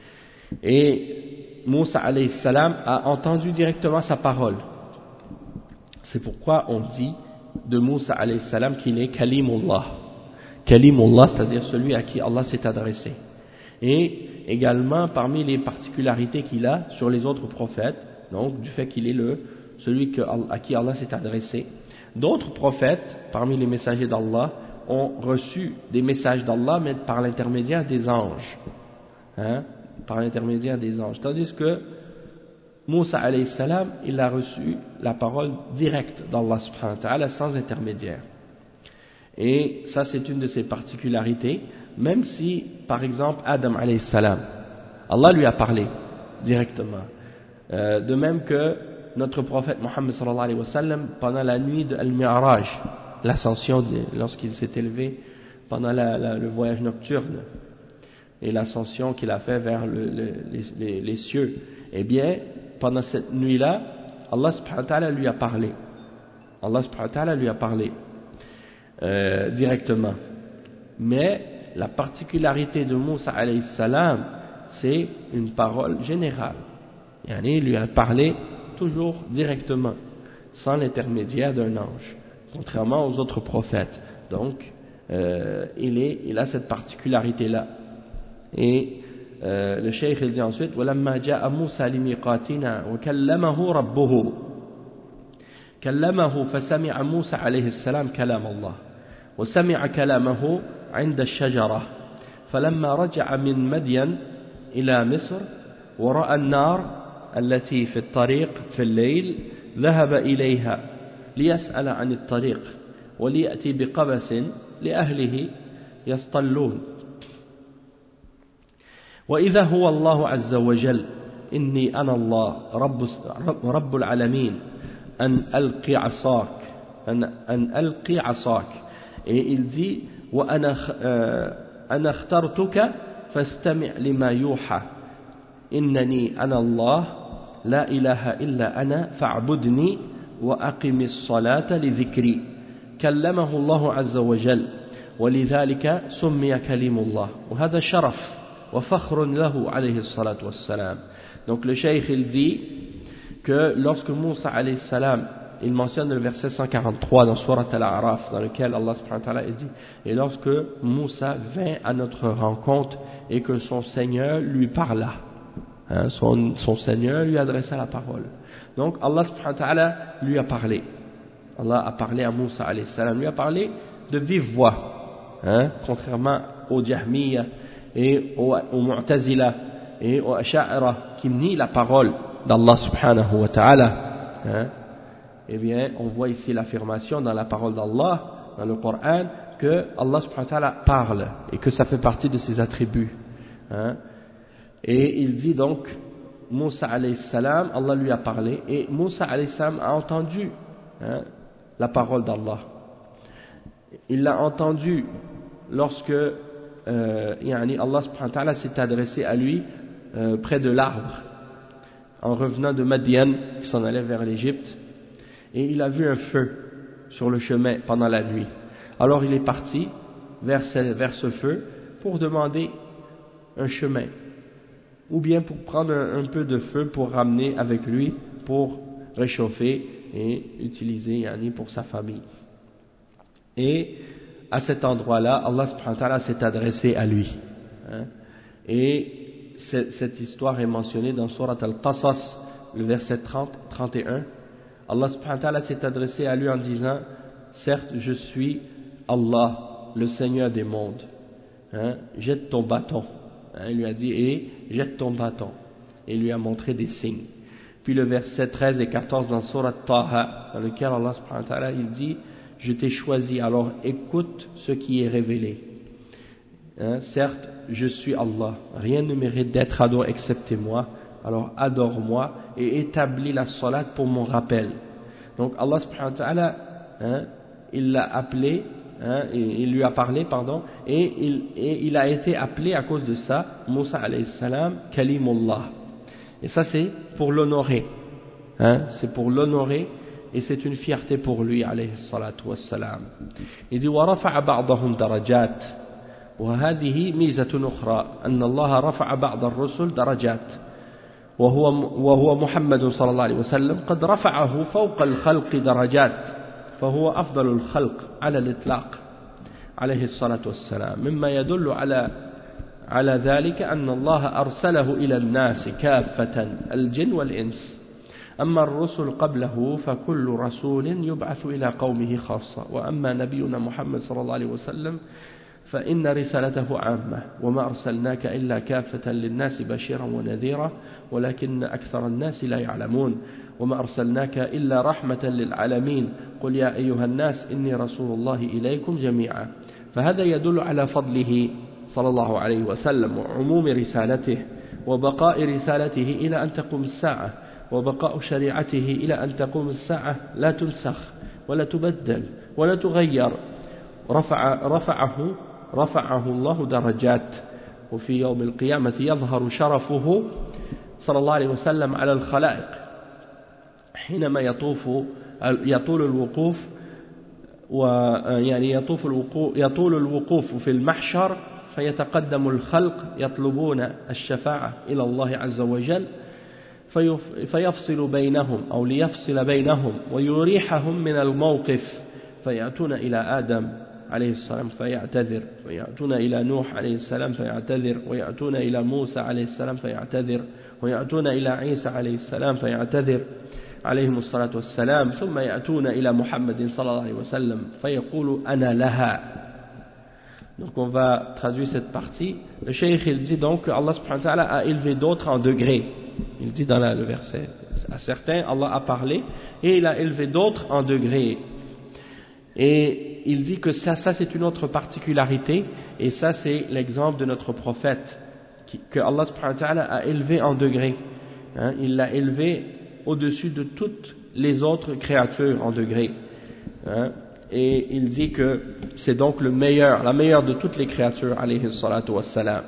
Et Moussa alayhi salam a entendu directement sa parole. C'est pourquoi on dit de Moussa alayhi salam qu'il est Kalimullah. Kalimullah, c'est-à-dire celui à qui Allah s'est adressé. Et également parmi les particularités qu'il a sur les autres prophètes, donc du fait qu'il est le celui que, à qui Allah s'est adressé. D'autres prophètes, parmi les messagers d'Allah, ont reçu des messages d'Allah, mais par l'intermédiaire des anges. Hein, par l'intermédiaire des anges. Tandis que Moussa alayhi salam, il a reçu la parole directe d'Allah subhanahu wa ta'ala sans intermédiaire. Et ça, c'est une de ses particularités, même si, par exemple, Adam alayhi salam, Allah lui a parlé directement. Euh, de même que notre prophète Mohammed sallallahu alayhi wa sallam, pendant la nuit de Al-Mi'raj, l'ascension, lorsqu'il s'est élevé pendant la, la, le voyage nocturne, et l'ascension qu'il a fait vers le, le, les, les, les cieux, eh bien, pendant cette nuit-là, Allah subhanahu wa ta'ala lui a parlé. Allah subhanahu wa ta'ala lui a parlé euh, directement. Mais la particularité de Moussa alayhi salam, c'est une parole générale. Yani, il lui a parlé toujours directement, sans l'intermédiaire d'un ange, contrairement aux autres prophètes. Donc, euh, il, est, il a cette particularité-là. Et euh, le cheikh il dit ensuite وَلَمَّا جَاءَ مُوسَى لِمِيقَاتِنَا وَكَلَّمَهُ رَبُّهُ كلمه فسمع موسى عليه السلام كلام الله وسمع كلامه عند الشجرة فلما رجع من مدين إلى مصر ورأى النار التي في الطريق في الليل ذهب إليها ليسأل عن الطريق وليأتي بقبس لأهله يصطلون وإذا هو الله عز وجل inni ana Allah rabbul alamin an alqi asak an alqi asak, et il dit wa ana ana ikhtartuka fastami' lima yuha innani ana Allah la ilaha illa ana fa'budni wa aqimis salata li dhikri kallamahu Allah azza wa jal ولذلك سمي كليم الله وهذا شرف وفخر له عليه الصلاة والسلام. Donc le cheikh il dit que lorsque Moussa alayhi salam, il mentionne le verset cent quarante-trois dans Surat Al-A'raf, dans lequel Allah subhanahu wa ta'ala dit, et lorsque Moussa vint à notre rencontre et que son Seigneur lui parla, hein, son, son Seigneur lui adressa la parole. Donc Allah subhanahu wa ta'ala lui a parlé. Allah a parlé à Moussa alayhi salam, lui a parlé de vive voix. Hein, contrairement aux Jahmiya et aux, aux Mu'tazila et aux Asha'ira qui nient la parole d'Allah subhanahu wa ta'ala, hein, eh bien on voit ici l'affirmation dans la parole d'Allah, dans le Coran, que Allah subhanahu wa ta'ala parle et que ça fait partie de ses attributs, hein. Et il dit donc, Moussa alayhi salam, Allah lui a parlé et Moussa alayhi salam a entendu, hein, la parole d'Allah. Il l'a entendu lorsque euh, yani Allah subhanahu wa ta'ala s'est adressé à lui euh, près de l'arbre en revenant de Madian qui s'en allait vers l'Égypte, et il a vu un feu sur le chemin pendant la nuit. Alors il est parti vers ce, vers ce feu pour demander un chemin ou bien pour prendre un, un peu de feu pour ramener avec lui pour réchauffer et utiliser yani, pour sa famille. Et à cet endroit-là, Allah subhanahu wa ta'ala s'est adressé à lui, hein. Et cette histoire est mentionnée dans Surat Al-Qasas, le verset trente à trente et un. Allah subhanahu wa ta'ala s'est adressé à lui en disant, certes je suis Allah, le Seigneur des mondes, hein, jette ton bâton, hein, il lui a dit, et jette ton bâton, et il lui a montré des signes. Puis le verset treize et quatorze dans Surat Taha, dans lequel Allah subhanahu wa ta'ala il dit, je t'ai choisi, alors écoute ce qui est révélé. Hein, certes, je suis Allah, rien ne mérite d'être adoré excepté moi, alors adore-moi et établis la salat pour mon rappel. Donc Allah subhanahu wa ta'ala, hein, il l'a appelé, hein, il lui a parlé, pardon, et il, et il a été appelé à cause de ça, Moussa alayhi salam, Kalimullah. Et ça c'est pour l'honorer, hein, c'est pour l'honorer. Et c'est une fierté pour lui alayhi salatu wassalam. Il dit وَرَفَعَ بَعْضَهُمْ دَرَجَاتٍ وَهَذِهِ مِيزَةٌ أُخْرى أن الله رفع بعض الرسل درجات وهو وهو محمد صلى الله عليه وسلم قد رفعه فوق الخلق درجات فهو أفضل الخلق على الإطلاق عليه الصلاة والسلام مما يدل على على ذلك أن الله أرسله إلى الناس كافة الجن والإنس. أما الرسل قبله فكل رسول يبعث إلى قومه خاصة وأما نبينا محمد صلى الله عليه وسلم فإن رسالته عامة وما أرسلناك إلا كافة للناس بشيرا ونذيرا ولكن أكثر الناس لا يعلمون وما أرسلناك إلا رحمة للعالمين قل يا أيها الناس إني رسول الله إليكم جميعا. فهذا يدل على فضله صلى الله عليه وسلم وعموم رسالته وبقاء رسالته إلى أن تقوم الساعة وبقاء شريعته إلى أن تقوم الساعة لا تنسخ ولا تبدل ولا تغير. رفع رفعه رفعه الله درجات وفي يوم القيامة يظهر شرفه صلى الله عليه وسلم على الخلائق حينما يطوف يطول الوقوف ويعني يطوف الوقوف يطول الوقوف في المحشر فيتقدم الخلق يطلبون الشفاعة إلى الله عز وجل فيفصل بينهم أو ليفصل بينهم ويريحهم من الموقف فيأتون إلى آدم عليه السلام فيعتذر ويأتون إلى نوح عليه السلام فيعتذر ويأتون إلى موسى عليه السلام فيعتذر ويأتون إلى عيسى عليه السلام فيعتذر عليهم الصلاة والسلام ثم يأتون إلى محمد صلى الله عليه وسلم فيقول أنا لها. Donc on va traduire cette partie. Le cheikh il dit donc que Allah subhanahu wa ta'ala a élevé d'autres en degrés. Il dit dans la, le verset, à certains Allah a parlé et il a élevé d'autres en degrés. Et il dit que ça, ça c'est une autre particularité et ça c'est l'exemple de notre prophète qui, que Allah subhanahu wa ta'ala a élevé en degrés. hein, il l'a élevé au-dessus de toutes les autres créatures en degré, hein, et il dit que c'est donc le meilleur, la meilleure de toutes les créatures, alayhi salatu wassalam.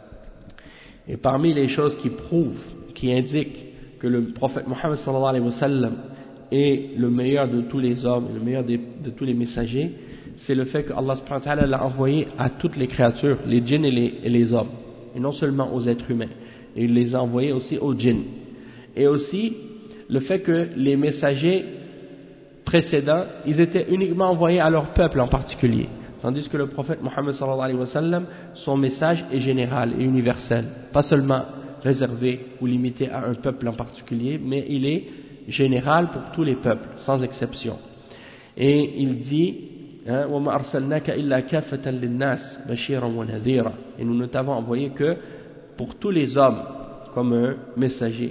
Et parmi les choses qui prouvent, qui indiquent que le prophète Mohammed sallallahu alayhi wa sallam est le meilleur de tous les hommes, le meilleur des, de tous les messagers, c'est le fait que Allah subhanahu wa ta'ala l'a envoyé à toutes les créatures, les djinns et les, et les hommes, et non seulement aux êtres humains. Et il les a envoyés aussi aux djinns. Et aussi, le fait que les messagers précédents, ils étaient uniquement envoyés à leur peuple en particulier. Tandis que le prophète Mohammed sallallahu alayhi wa sallam, son message est général et universel, pas seulement réservé ou limité à un peuple en particulier, mais il est général pour tous les peuples, sans exception. Et il dit, hein, وَمَا أَرْسَلْنَاكَ إِلَّا كَافَةً لِلنَّاسِ بَشِيرًا وَنَذِيرًا. Et nous ne t'avons envoyé que pour tous les hommes, comme un messager,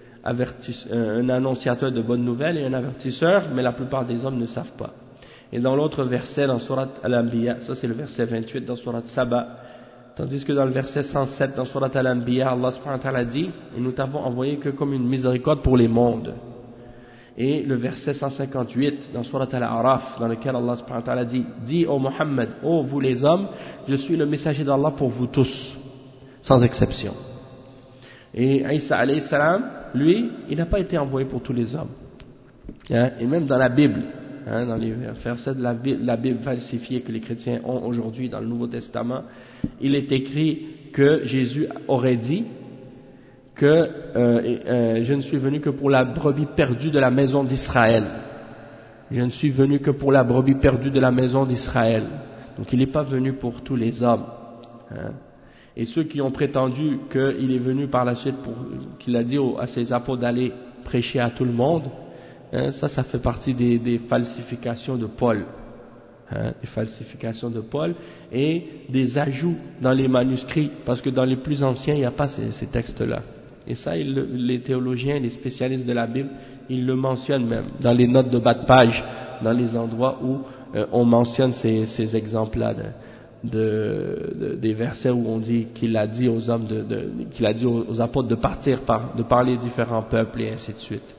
un annonciateur de bonnes nouvelles et un avertisseur, mais la plupart des hommes ne savent pas. Et dans l'autre verset, dans Surat Al-Anbiya, ça c'est le verset vingt-huit dans Surat Saba, tandis que dans le verset cent sept dans Surat Al-Anbiya, Allah subhanahu wa ta'ala dit, et nous t'avons envoyé que comme une miséricorde pour les mondes. Et le verset cent cinquante-huit dans Surat Al-A'raf, dans lequel Allah subhanahu wa ta'ala dit, dis ô Mohammed, ô vous les hommes, je suis le messager d'Allah pour vous tous, sans exception. Et Isa alayhi salam, lui, il n'a pas été envoyé pour tous les hommes. Hein, et même dans la Bible, hein, dans les versets de la Bible, la Bible falsifiée que les chrétiens ont aujourd'hui dans le Nouveau Testament, il est écrit que Jésus aurait dit que euh, euh, je ne suis venu que pour la brebis perdue de la maison d'Israël. Je ne suis venu que pour la brebis perdue de la maison d'Israël. Donc il n'est pas venu pour tous les hommes. Hein. Et ceux qui ont prétendu qu'il est venu par la suite pour qu'il a dit à ses apôtres d'aller prêcher à tout le monde, hein, ça, ça fait partie des, des falsifications de Paul, hein, des falsifications de Paul et des ajouts dans les manuscrits, parce que dans les plus anciens, il n'y a pas ces, ces textes-là. Et ça, il, les théologiens, les spécialistes de la Bible, ils le mentionnent même dans les notes de bas de page, dans les endroits où euh, on mentionne ces, ces exemples-là. De, De, de, des versets où on dit qu'il a dit aux hommes, de, de, qu'il a dit aux, aux apôtres de partir par, de parler différents peuples et ainsi de suite.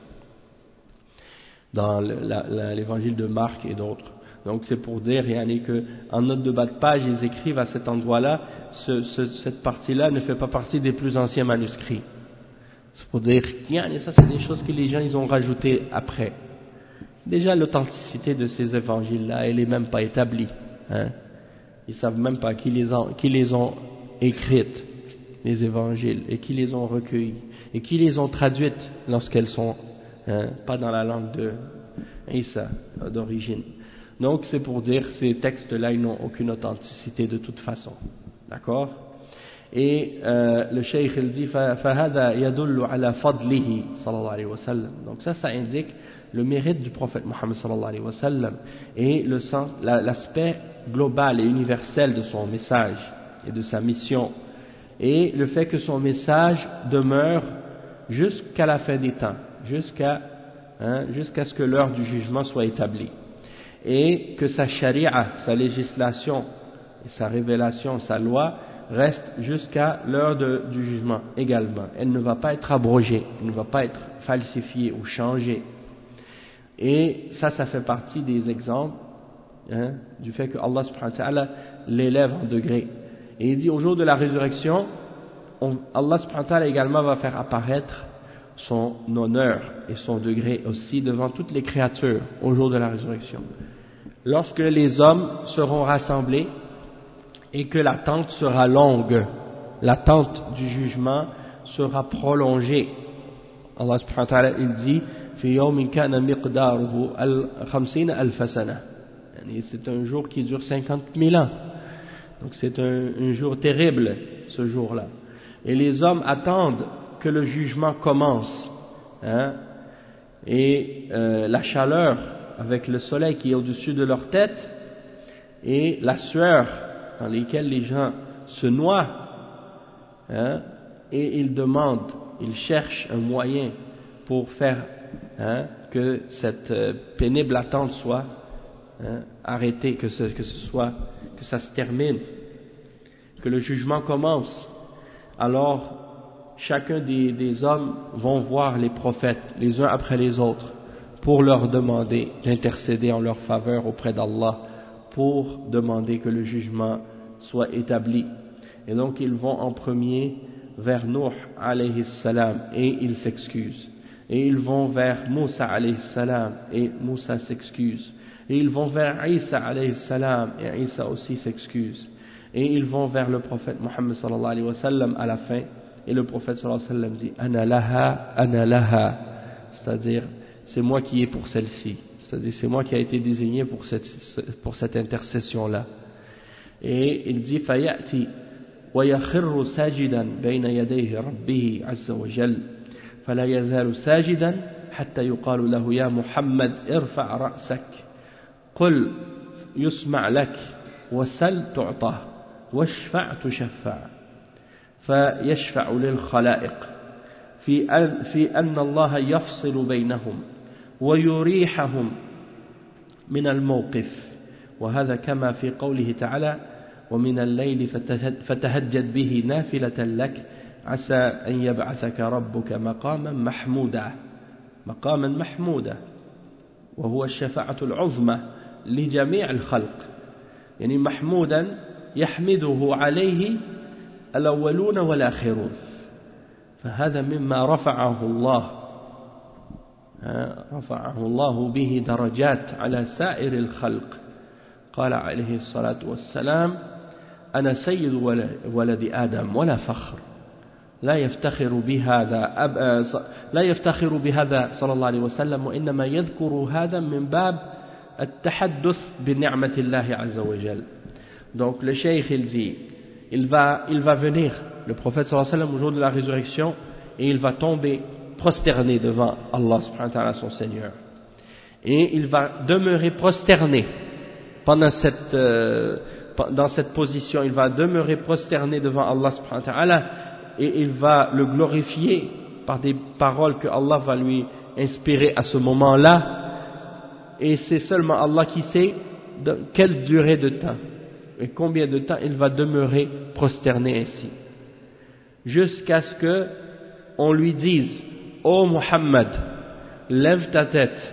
Dans le, la, la, l'évangile de Marc et d'autres. Donc c'est pour dire, yani, que en note de bas de page, ils écrivent à cet endroit-là, ce, ce, cette partie-là ne fait pas partie des plus anciens manuscrits. C'est pour dire, yani, ça c'est des choses que les gens ils ont rajoutées après. Déjà l'authenticité de ces évangiles-là, elle est même pas établie. Hein. Ils savent même pas qui les ont, qui les ont écrites, les évangiles, et qui les ont recueillies, et qui les ont traduites lorsqu'elles sont, hein, pas dans la langue de Isa, d'origine. Donc c'est pour dire, ces textes-là, ils n'ont aucune authenticité de toute façon. D'accord? Et euh, le cheikh il dit, فَهَذَا يَدُلُّ عَلَى فَضْلِهِ sallallahu alayhi wa sallam. Donc ça, ça indique le mérite du prophète Mohammed sallallahu alayhi wa sallam, et le sens, la, l'aspect global et universel de son message et de sa mission, et le fait que son message demeure jusqu'à la fin des temps, jusqu'à hein, jusqu'à ce que l'heure du jugement soit établie, et que sa charia, sa législation, et sa révélation, sa loi reste jusqu'à l'heure de, du jugement également. Elle ne va pas être abrogée, elle ne va pas être falsifiée ou changée. Et ça, ça fait partie des exemples hein, du fait que Allah subhanahu wa ta'ala l'élève en degrés. Et il dit au jour de la résurrection, on, Allah subhanahu wa ta'ala également va faire apparaître son honneur et son degré aussi devant toutes les créatures au jour de la résurrection. Lorsque les hommes seront rassemblés et que l'attente sera longue, l'attente du jugement sera prolongée. Allah subhanahu wa ta'ala il dit في يوم كان مقداره خمسين ألف سنة. C'est un jour qui dure cinquante mille ans. Donc c'est un, un jour terrible, ce jour-là. Et les hommes attendent que le jugement commence. Hein, et euh, la chaleur avec le soleil qui est au-dessus de leur tête et la sueur dans lesquelles les gens se noient. Hein, et ils demandent, ils cherchent un moyen pour faire Hein, que cette euh, pénible attente soit hein, arrêtée, que ce, que ce soit, que ça se termine, que le jugement commence. Alors chacun des, des hommes vont voir les prophètes les uns après les autres pour leur demander d'intercéder en leur faveur auprès d'Allah, pour demander que le jugement soit établi. Et donc ils vont en premier vers Nuh alayhi salam et ils s'excusent. Et ils vont vers Moussa alayhi salam et Moussa s'excuse. Et ils vont vers Isa alayhi salam et Isa aussi s'excuse. Et ils vont vers le prophète Muhammad sallallahu alayhi wa sallam à la fin. Et le prophète sallallahu alayhi wa sallam dit Ana laha, ana laha, c'est-à-dire c'est moi qui ai pour celle-ci, c'est-à-dire c'est moi qui a été désigné pour cette, pour cette intercession-là. Et il dit Fayati wa yakhirru sajidan bayna yadayhi rabbihi azza wa jal fala yazalu sajidan hatta yuqalu lahu ya Muhammad irfa' ra'sak qul yusma' lak wasal tu'ta washfa' tushaffa' فيشفع للخلائق في أن, في أن الله يفصل بينهم ويريحهم من الموقف وهذا كما في قوله تعالى ومن الليل فتهجد به نافلة لك عسى أن يبعثك ربك مقاما محمودا مقاما محمودا وهو الشفاعة العظمى لجميع الخلق يعني محمودا يحمده عليه الأولون والآخرون فهذا مما رفعه الله رفعه الله به درجات على سائر الخلق قال عليه الصلاة والسلام أنا سيد ولد آدم ولا فخر لا يفتخر بهذا أب... لا يفتخر بهذا صلى الله عليه وسلم وإنما يذكر هذا من باب التحدث بنعمة الله عز وجل. Donc le cheikh il dit il va, il va venir, le prophète sallallahu alayhi wa sallam, au jour de la résurrection, et il va tomber prosterné devant Allah subhanahu wa ta'ala, son Seigneur. Et il va demeurer prosterné pendant cette, euh, dans cette position, il va demeurer prosterné devant Allah subhanahu wa ta'ala, et il va le glorifier par des paroles que Allah va lui inspirer à ce moment-là, et c'est seulement Allah qui sait de quelle durée de temps et combien de temps il va demeurer prosterné ainsi, jusqu'à ce que on lui dise ô Muhammad, lève ta tête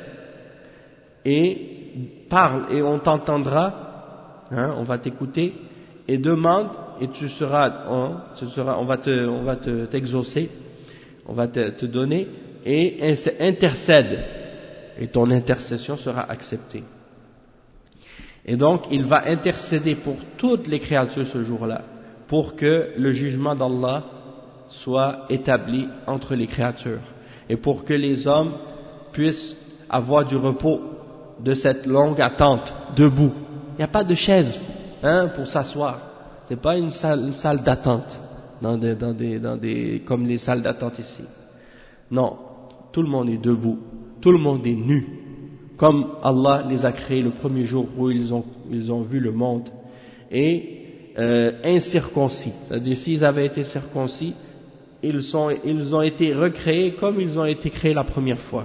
et parle et on t'entendra, hein, on va t'écouter, et demande et tu seras, on, tu seras, on va te, on va te, t'exaucer, on va te, te donner, et intercède et ton intercession sera acceptée. Et donc, il va intercéder pour toutes les créatures ce jour-là, pour que le jugement d'Allah soit établi entre les créatures, et pour que les hommes puissent avoir du repos de cette longue attente, debout. Il n'y a pas de chaise, hein, pour s'asseoir. C'est pas une salle, une salle d'attente, dans des, dans des, dans des, comme les salles d'attente ici. Non, tout le monde est debout, tout le monde est nu. Comme Allah les a créés le premier jour où ils ont, ils ont vu le monde, et euh, incirconcis, c'est-à-dire s'ils avaient été circoncis, ils, sont, ils ont été recréés comme ils ont été créés la première fois.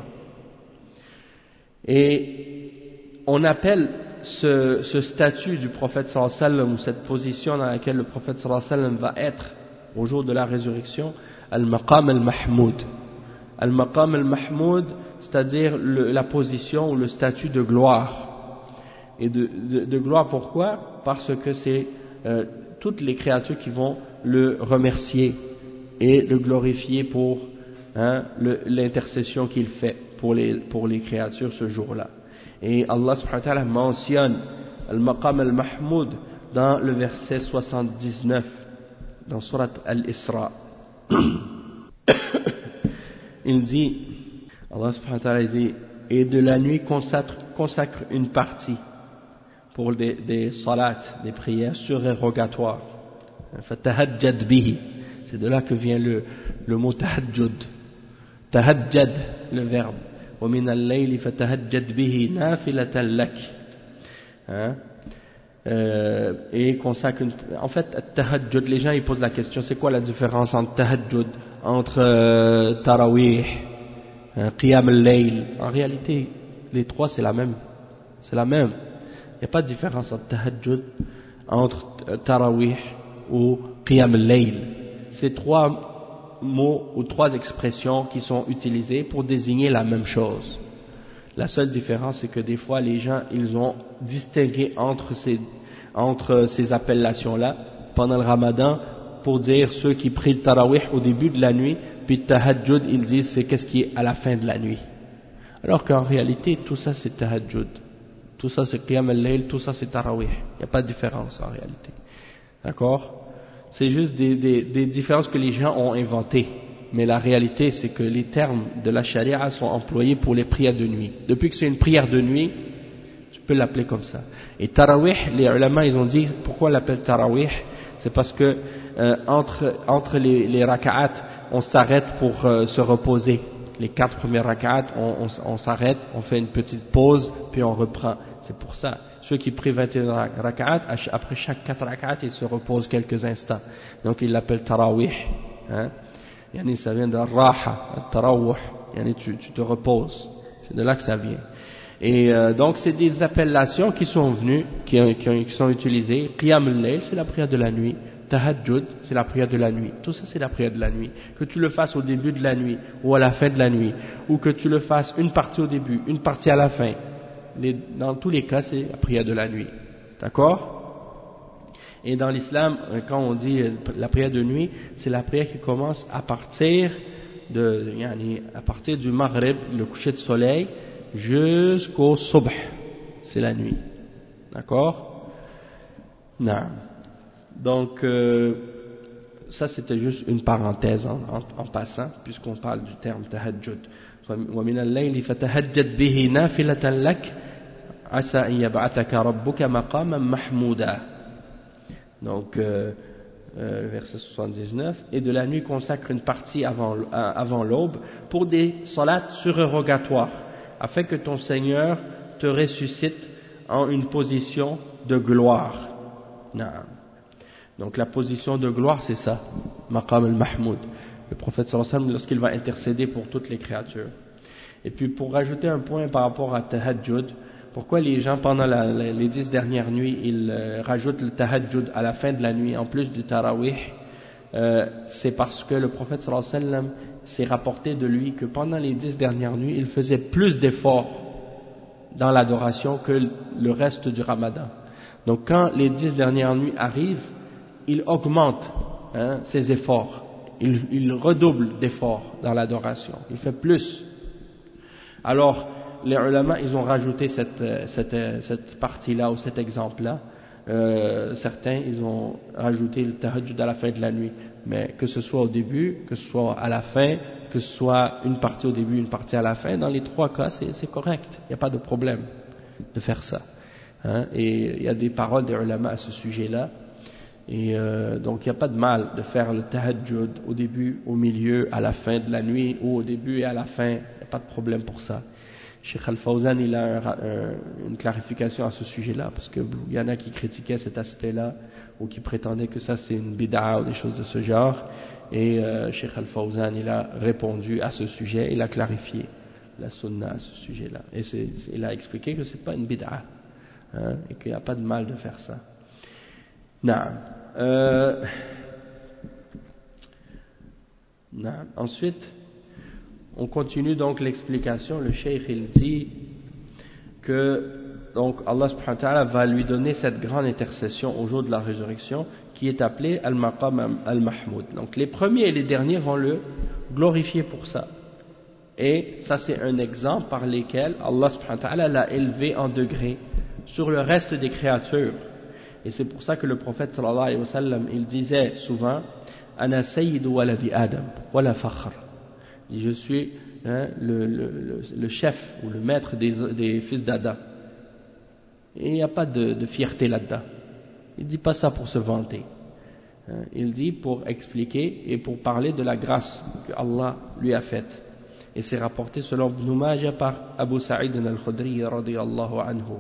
Et on appelle ce, ce statut du prophète sallallahu alayhi wa sallam, ou cette position dans laquelle le prophète sallallahu alayhi wa sallam va être au jour de la résurrection, al-maqam al-mahmoud. Al-maqam al-mahmoud, c'est-à-dire le, la position ou le statut de gloire. Et de, de, de gloire pourquoi? Parce que c'est euh, toutes les créatures qui vont le remercier et le glorifier pour hein, le, l'intercession qu'il fait pour les, pour les créatures ce jour-là. Et Allah subhanahu wa ta'ala mentionne al-maqam al-mahmoud dans le verset soixante-dix-neuf dans surat al-Isra. Il dit, Allah subhanahu wa ta'ala dit, et de la nuit consacre, consacre une partie pour des, des salats, des prières surérogatoires. Fatahajjad bihi, c'est de là que vient le, le mot tahajjud. Tahajjad, le verbe. Wa min al-layli fatahajjad bihi nafilatan lak. Hein? Euh, et consacre une, en fait, tahajjud, les gens ils posent la question, c'est quoi la différence entre tahajjud, entre euh, tarawih, hein, qiyam al-layl? En réalité, les trois c'est la même, c'est la même. Il n'y a pas de différence entre tahajjud, entre tarawih ou qiyam al-layl. Ces trois mots ou trois expressions qui sont utilisées pour désigner la même chose. La seule différence, c'est que des fois, les gens, ils ont distingué entre ces, entre ces appellations-là pendant le Ramadan pour dire ceux qui prient le tarawih au début de la nuit, puis tahajjud, ils disent c'est qu'est-ce qui est à la fin de la nuit. Alors qu'en réalité, tout ça c'est tahajjud. Tout ça c'est qiyam al-layl, tout ça c'est tarawih. Il n'y a pas de différence en réalité. D'accord? C'est juste des, des, des différences que les gens ont inventées. Mais la réalité, c'est que les termes de la charia sont employés pour les prières de nuit. Depuis que c'est une prière de nuit, tu peux l'appeler comme ça. Et tarawih, les ulama, ils ont dit, pourquoi on l'appelle tarawih? C'est parce que euh, entre, entre les, les raka'at, on s'arrête pour euh, se reposer. Les quatre premières raka'at, on, on, on s'arrête, on fait une petite pause, puis on reprend. C'est pour ça. Ceux qui prient vingt et un raka'at, après chaque quatre raka'at, ils se reposent quelques instants. Donc ils l'appellent tarawih. Hein? Yani, ça vient de raha, tarawuh. Yani, tu, tu te reposes. C'est de là que ça vient. Et euh, donc c'est des appellations qui sont venues, qui, qui, qui sont utilisées. Qiyam al-layl, c'est la prière de la nuit. Tahajjud, c'est la prière de la nuit. Tout ça, c'est la prière de la nuit. Que tu le fasses au début de la nuit ou à la fin de la nuit, ou que tu le fasses une partie au début, une partie à la fin. Les, dans tous les cas, c'est la prière de la nuit. D'accord? Et dans l'islam, quand on dit la prière de nuit, c'est la prière qui commence à partir de, yani, à partir du maghrib, le coucher de soleil, jusqu'au subh. C'est la nuit. D'accord? Non. Donc, euh, ça c'était juste une parenthèse en, en, en passant, puisqu'on parle du terme tahajjud. وَمِنَ اللَّيْلِ فَتَهَجَّدْ بِهِ نَافِلَةً لَكَ عَسَىٰ أَن يَبْعَثَكَ رَبُّكَ مَقَامًا مَحْمُودًا. Donc, euh, euh, verset soixante-dix-neuf, et de la nuit consacre une partie avant, avant l'aube pour des salats surérogatoires, afin que ton Seigneur te ressuscite en une position de gloire. Non. Donc la position de gloire, c'est ça, Maqam al-Mahmoud. Le prophète sallallahu alayhi wa sallam, lorsqu'il va intercéder pour toutes les créatures. Et puis pour rajouter un point par rapport à tahajjud, pourquoi les gens pendant la, les dix dernières nuits, ils euh, rajoutent le tahajjud à la fin de la nuit en plus du tarawih, euh, c'est parce que le prophète sallallahu alayhi wa sallam s'est rapporté de lui que pendant les dix dernières nuits, il faisait plus d'efforts dans l'adoration que le reste du ramadan. Donc quand les dix dernières nuits arrivent, il augmente hein, ses efforts, il, il redouble d'efforts dans l'adoration, il fait plus. Alors, les ulama, ils ont rajouté cette, cette, cette partie-là ou cet exemple-là. Euh, certains, ils ont rajouté le tahajjud à la fin de la nuit, mais que ce soit au début, que ce soit à la fin, que ce soit une partie au début, une partie à la fin, dans les trois cas, c'est, c'est correct, il n'y a pas de problème de faire ça. Hein, et il y a des paroles des ulama à ce sujet-là. Et euh, donc il n'y a pas de mal de faire le tahajjud au début, au milieu, à la fin de la nuit, ou au début et à la fin, il n'y a pas de problème pour ça. Cheikh Al-Fawzan, il a un, un, une clarification à ce sujet-là, parce qu'il y en a qui critiquaient cet aspect-là, ou qui prétendaient que ça c'est une bid'a ou des choses de ce genre, et euh, Cheikh Al-Fawzan, il a répondu à ce sujet, il a clarifié la sunna à ce sujet-là, et c'est, c'est, il a expliqué que c'est pas une bid'a, hein, et qu'il n'y a pas de mal de faire ça. Non. Euh, non. Ensuite, on continue donc l'explication. Le cheikh il dit que donc Allah subhanahu wa ta'ala va lui donner cette grande intercession au jour de la résurrection qui est appelée Al-Maqam Al-Mahmoud. Donc les premiers et les derniers vont le glorifier pour ça. Et ça c'est un exemple par lesquels Allah subhanahu wa ta'ala l'a élevé en degré sur le reste des créatures. Et c'est pour ça que le prophète sallallahu alayhi wa sallam, il disait souvent Ana sayyidu waladi Adam, wala fakhr. Je suis hein, le, le, le, le chef ou le maître des, des fils d'Adam. Et il n'y a pas de, de fierté là-dedans. Il ne dit pas ça pour se vanter. Hein, il dit pour expliquer et pour parler de la grâce que Allah lui a faite. Et c'est rapporté selon Ibn Majah par Abu Sa'id al-Khudri radiyallahu anhu.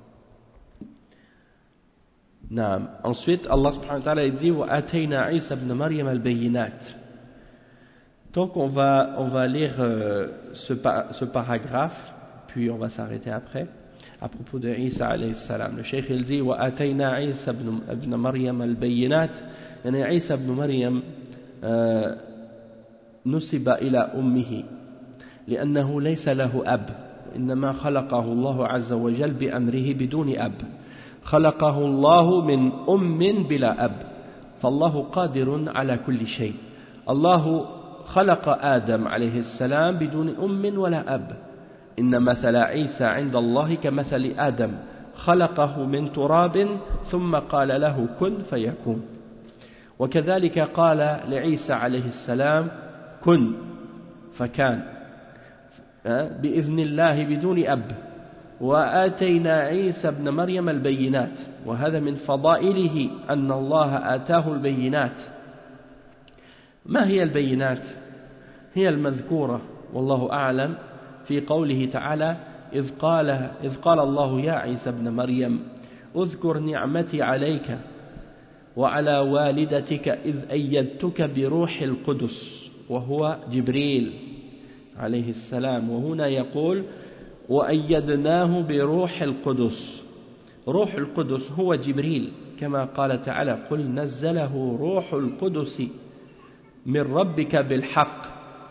Naam. Ensuite, Allah subhanahu wa ta'ala dit wa atayna Isa ibn Maryam al-bayyinat. Donc on va on va lire euh, ce, ce paragraphe, puis on va s'arrêter après à propos de Isa alayhi salam. Le cheikh il dit wa atayna Isa ibn, ibn Maryam al-bayyinat. Yani Isa ibn Maryam euh, نسب إلى أمه لأنه ليس له أب إنما خلقه الله عز وجل بأمره بدون أب خلقه الله من أم بلا أب فالله قادر على كل شيء الله خلق آدم عليه السلام بدون أم ولا أب إن مثل عيسى عند الله كمثل آدم خلقه من تراب ثم قال له كن فيكون وكذلك قال لعيسى عليه السلام كن فكان بإذن الله بدون أب وآتينا عيسى ابن مريم البينات وهذا من فضائله أن الله آتاه البينات ما هي البينات؟ هي المذكورة والله أعلم في قوله تعالى إذ قال, إذ قال الله يا عيسى ابن مريم اذكر نعمتي عليك وعلى والدتك إذ أيدتك بروح القدس وهو جبريل عليه السلام وهنا يقول وأيدناه بروح القدس روح القدس هو جبريل كما قال تعالى قل نزله روح القدس من ربك بالحق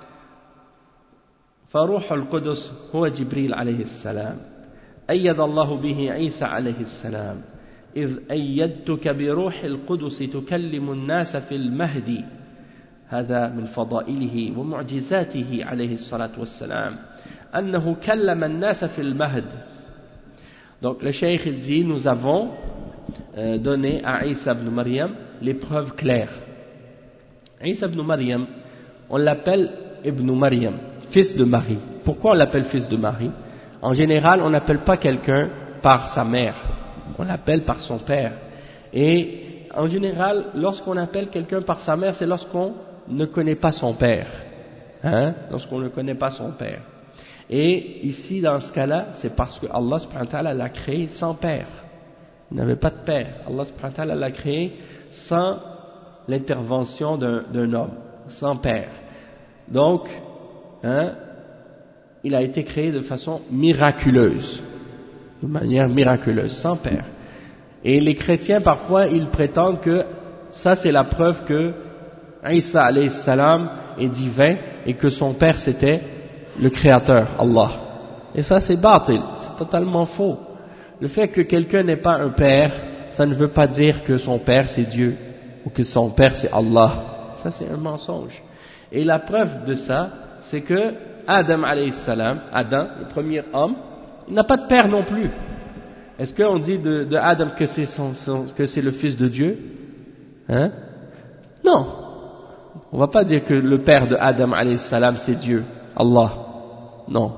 فروح القدس هو جبريل عليه السلام أيد الله به عيسى عليه السلام إذ أيدتك بروح القدس تكلم الناس في المهد هذا من فضائله ومعجزاته عليه الصلاة والسلام أنه كلم الناس في المهد. Donc le cheikh il dit nous avons euh, donné à Isa ibn Maryam les preuves claires. Isa ibn Maryam on l'appelle Ibn Maryam, fils de Marie. Pourquoi on l'appelle fils de Marie? En général on n'appelle pas quelqu'un par sa mère, on l'appelle par son père. Et en général lorsqu'on appelle quelqu'un par sa mère c'est lorsqu'on ne connaît pas son père, hein? Lorsqu'on ne connaît pas son père. Et ici dans ce cas-là c'est parce que Allah subhanahu wa ta'ala l'a créé sans père, il n'avait pas de père. Allah subhanahu wa ta'ala l'a créé sans l'intervention d'un, d'un homme, sans père. Donc hein, il a été créé de façon miraculeuse, de manière miraculeuse, sans père. Et les chrétiens parfois ils prétendent que ça c'est la preuve que Isa alayhi salam est divin et que son père c'était le créateur, Allah. Et ça c'est batil, c'est totalement faux. Le fait que quelqu'un n'ait pas un père, ça ne veut pas dire que son père c'est Dieu ou que son père c'est Allah. Ça c'est un mensonge. Et la preuve de ça, c'est que Adam alayhi salam, Adam, le premier homme, il n'a pas de père non plus. Est-ce qu'on dit de, de Adam que c'est son, son, que c'est le fils de Dieu? Hein? Non. On va pas dire que le père de Adam alayhi salam c'est Dieu, Allah. Non.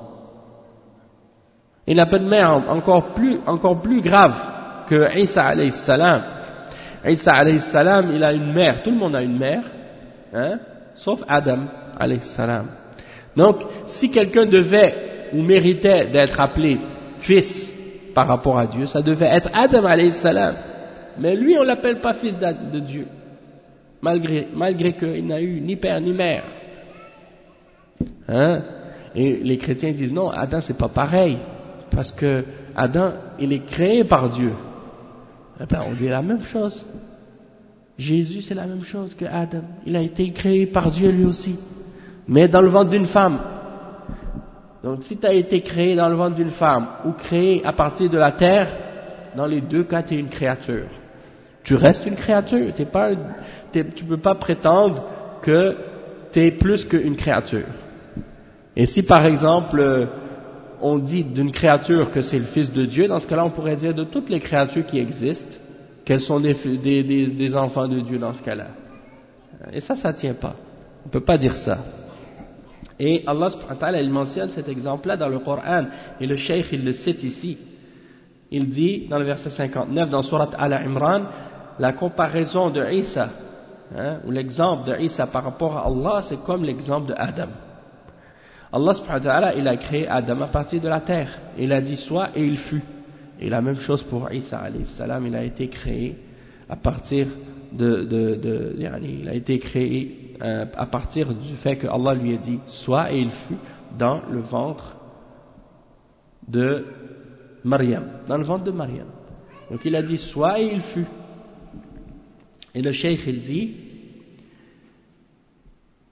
Il n'a pas de mère encore plus, encore plus grave que Isa alayhi salam. Isa alayhi salam, il a une mère. Tout le monde a une mère, hein, sauf Adam alayhi salam. Donc, si quelqu'un devait ou méritait d'être appelé fils par rapport à Dieu, ça devait être Adam alayhi salam. Mais lui, on l'appelle pas fils de Dieu, malgré, malgré qu'il n'a eu ni père ni mère. Hein? Et les chrétiens disent non, Adam c'est pas pareil, parce que Adam il est créé par Dieu. Eh ben, on dit la même chose. Jésus c'est la même chose que Adam, il a été créé par Dieu lui aussi, mais dans le ventre d'une femme. Donc si tu as été créé dans le ventre d'une femme ou créé à partir de la terre, dans les deux cas tu es une créature. Tu restes une créature, t'es pas, t'es, tu ne peux pas prétendre que tu es plus qu'une créature. Et si par exemple on dit d'une créature que c'est le fils de Dieu, dans ce cas-là on pourrait dire de toutes les créatures qui existent qu'elles sont des, des, des, des enfants de Dieu dans ce cas-là. Et ça, ça ne tient pas. On ne peut pas dire ça. Et Allah subhanahu wa ta'ala il mentionne cet exemple-là dans le Coran et le cheikh il le cite ici. Il dit dans le verset cinquante-neuf dans sourate Al-Imran, la comparaison de Isa, hein, ou l'exemple de Isa par rapport à Allah c'est comme l'exemple de Adam. Allah subhanahu wa ta'ala il a créé Adam à partir de la terre, il a dit soit et il fut. Et la même chose pour Isa alayhi salam, il a été créé à partir de, de, de yani, il a été créé euh, à partir du fait que Allah lui a dit soit et il fut dans le ventre de Maryam, dans le ventre de Maryam. Donc il a dit soit et il fut. Et le cheikh il dit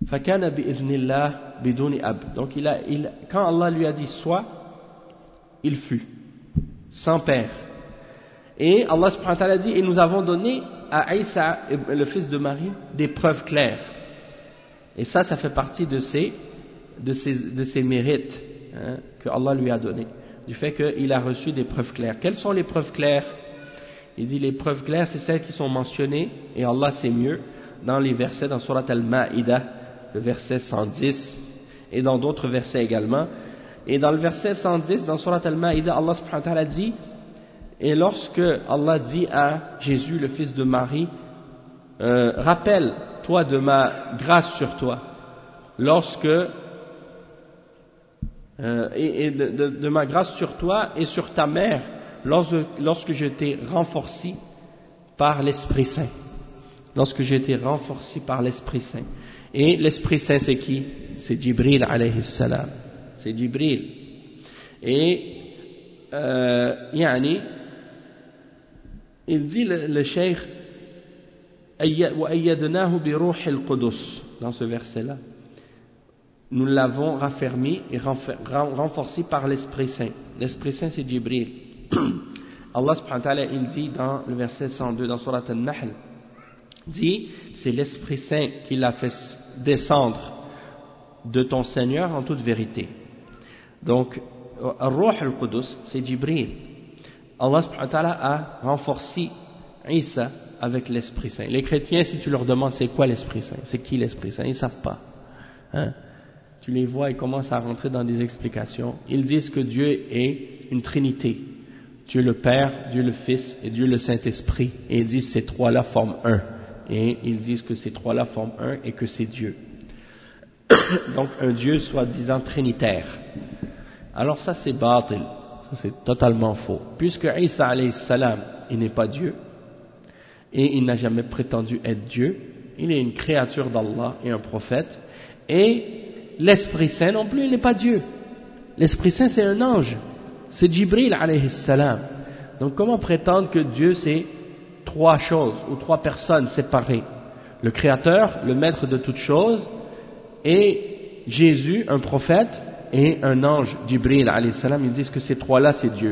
فَكَانَ بِإِذْنِ اللَّهِ بِدُونِ أَبٍ. Donc il a, il, quand Allah lui a dit soit, il fut, sans père. Et Allah subhanahu wa ta'ala dit, et nous avons donné à Isa, le fils de Marie, des preuves claires. Et ça, ça fait partie de ses, de ses, de ses mérites, hein, que Allah lui a donné, du fait qu'il a reçu des preuves claires. Quelles sont les preuves claires? Il dit les preuves claires, c'est celles qui sont mentionnées, et Allah sait mieux, dans les versets dans Surat Al-Ma'idah, le verset cent dix, et dans d'autres versets également. Et dans le verset cent dix, dans Surat Al-Ma'idah, Allah subhanahu wa ta'ala dit, et lorsque Allah dit à Jésus, le fils de Marie, euh, rappelle-toi de ma grâce sur toi, lorsque, euh, et, et de, de, de ma grâce sur toi et sur ta mère, lorsque, lorsque je t'ai renforcé par l'Esprit Saint. Lorsque j'ai été renforcé par l'Esprit Saint. Et l'Esprit Saint, c'est qui? C'est Jibril alayhi salam. C'est Jibril. Et, euh, yani, il dit le, le cheikh, وَأَيَّدْنَاهُ بِرُوحِ الْقُدُسِ, dans ce verset-là. Nous l'avons raffermi et renforcé par l'Esprit Saint. L'Esprit Saint, c'est Jibril. Allah subhanahu wa ta'ala, il dit dans le verset cent deux, dans Surat Al-Nahl, dit, c'est l'Esprit Saint qui l'a fait descendre de ton Seigneur en toute vérité. Donc, Ar-Ruh al-Qudus, c'est Jibril. Allah subhanahu wa ta'ala a renforcé Isa avec l'Esprit Saint. Les chrétiens, si tu leur demandes c'est quoi l'Esprit Saint, c'est qui l'Esprit Saint, ils ne savent pas. Hein? Tu les vois, ils commencent à rentrer dans des explications. Ils disent que Dieu est une trinité. Dieu le Père, Dieu le Fils et Dieu le Saint-Esprit. Et ils disent ces trois-là forment un. Et ils disent que ces trois-là forment un et que c'est Dieu. Donc un Dieu soi-disant trinitaire. Alors ça c'est batil, ça c'est totalement faux. Puisque Isa alayhi salam, il n'est pas Dieu, et il n'a jamais prétendu être Dieu, il est une créature d'Allah et un prophète, et l'Esprit Saint non plus, il n'est pas Dieu. L'Esprit Saint c'est un ange, c'est Jibril alayhi salam. Donc comment prétendre que Dieu c'est trois choses ou trois personnes séparées? Le Créateur, le Maître de toutes choses, et Jésus, un prophète, et un ange, Jibril alayhi salam, ils disent que ces trois-là c'est Dieu.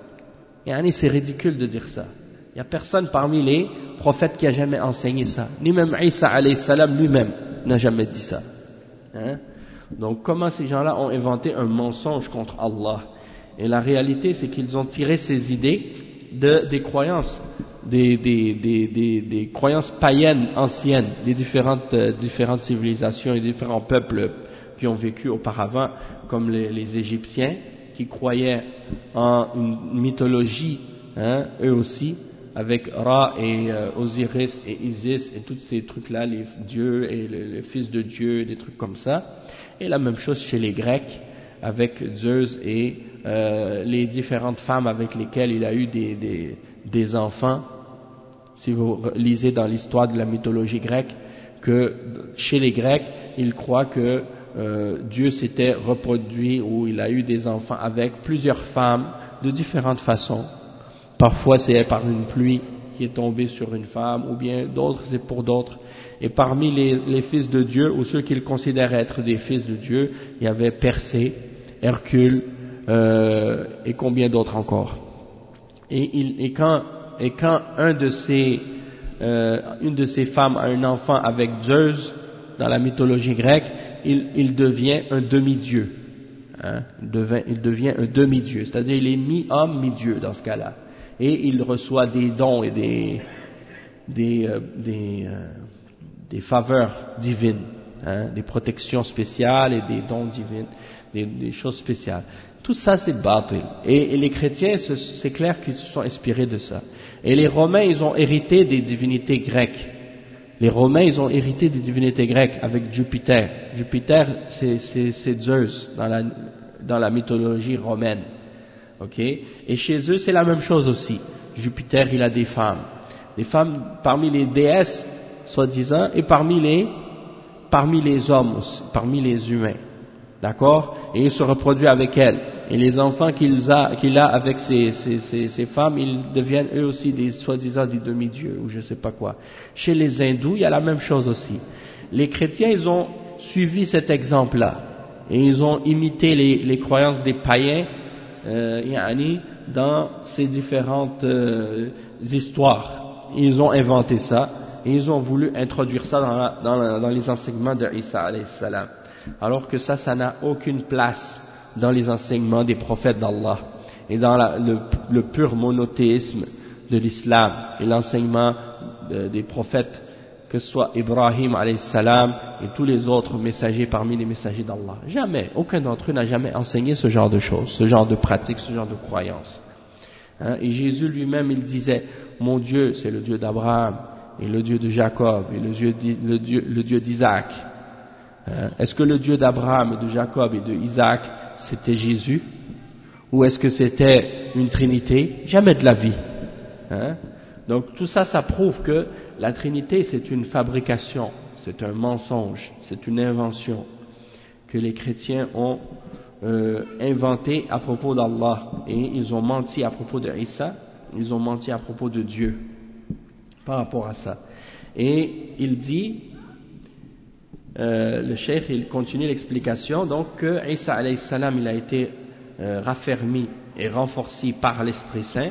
Et c'est ridicule de dire ça. Il n'y a personne parmi les prophètes qui a jamais enseigné ça. Ni même Isa alayhi salam lui-même n'a jamais dit ça. Hein? Donc comment ces gens-là ont inventé un mensonge contre Allah? Et la réalité c'est qu'ils ont tiré ces idées de, des croyances, des, des, des, des, des croyances païennes anciennes, des différentes, euh, différentes civilisations et différents peuples qui ont vécu auparavant, comme les, les Égyptiens, qui croyaient en une mythologie, hein, eux aussi, avec Ra et euh, Osiris et Isis et tous ces trucs-là, les dieux et le, le fils de Dieu, des trucs comme ça. Et la même chose chez les Grecs, avec Zeus et euh, les différentes femmes avec lesquelles il a eu des, des, des enfants. Si vous lisez dans l'histoire de la mythologie grecque, que chez les Grecs, ils croient que euh, Dieu s'était reproduit ou il a eu des enfants avec plusieurs femmes de différentes façons. Parfois c'est par une pluie qui est tombée sur une femme, ou bien d'autres c'est pour d'autres. Et parmi les, les fils de Dieu, ou ceux qu'ils considèrent être des fils de Dieu, il y avait Persée, Hercule euh, et combien d'autres encore. Et, il, et, quand, et quand un de ces, euh, une de ces femmes a un enfant avec Zeus, dans la mythologie grecque, il, il devient un demi-dieu. Hein, il, devient, il devient un demi-dieu, c'est-à-dire il est mi-homme, mi-dieu dans ce cas-là. Et il reçoit des dons et des, des, euh, des, euh, des faveurs divines, hein, des protections spéciales et des dons divins, des, des choses spéciales. Tout ça c'est batil. Et, et les chrétiens, c'est clair qu'ils se sont inspirés de ça. Et les Romains, ils ont hérité des divinités grecques. Les Romains, ils ont hérité des divinités grecques avec Jupiter. Jupiter, c'est Zeus dans la, dans la mythologie romaine. Ok? Et chez eux, c'est la même chose aussi. Jupiter, il a des femmes. Des femmes parmi les déesses, soi-disant, et parmi les, parmi les hommes aussi, parmi les humains. D'accord? Et il se reproduit avec elles. Et les enfants qu'il a, qu'il a avec ces, ces, ces, ces femmes, ils deviennent eux aussi des soi-disant des demi-dieux, ou je sais pas quoi. Chez les hindous, il y a la même chose aussi. Les chrétiens, ils ont suivi cet exemple-là et ils ont imité les, les croyances des païens euh, yani, dans ces différentes euh, histoires. Ils ont inventé ça et ils ont voulu introduire ça dans, la, dans, la, dans les enseignements de Isa alayhi salam. Alors que ça, ça n'a aucune place dans les enseignements des prophètes d'Allah et dans la, le, le pur monothéisme de l'islam et l'enseignement de, des prophètes, que ce soit Ibrahim alayhi salam et tous les autres messagers parmi les messagers d'Allah. Jamais, aucun d'entre eux n'a jamais enseigné ce genre de choses, ce genre de pratiques, ce genre de croyances. Hein? Et Jésus lui-même, il disait, mon Dieu, c'est le Dieu d'Abraham, et le Dieu de Jacob, et le Dieu, le Dieu, le Dieu d'Isaac. Hein? Est-ce que le Dieu d'Abraham, et de Jacob et de Isaac, c'était Jésus? Ou est-ce que c'était une trinité? Jamais de la vie. Hein? Donc tout ça, ça prouve que la Trinité, c'est une fabrication, c'est un mensonge, c'est une invention que les chrétiens ont euh, inventé à propos d'Allah. Et ils ont menti à propos de Isa, ils ont menti à propos de Dieu par rapport à ça. Et il dit, euh, le cheikh, il continue l'explication, donc que Isa alayhi salam, il a été euh, raffermi et renforcé par l'Esprit Saint.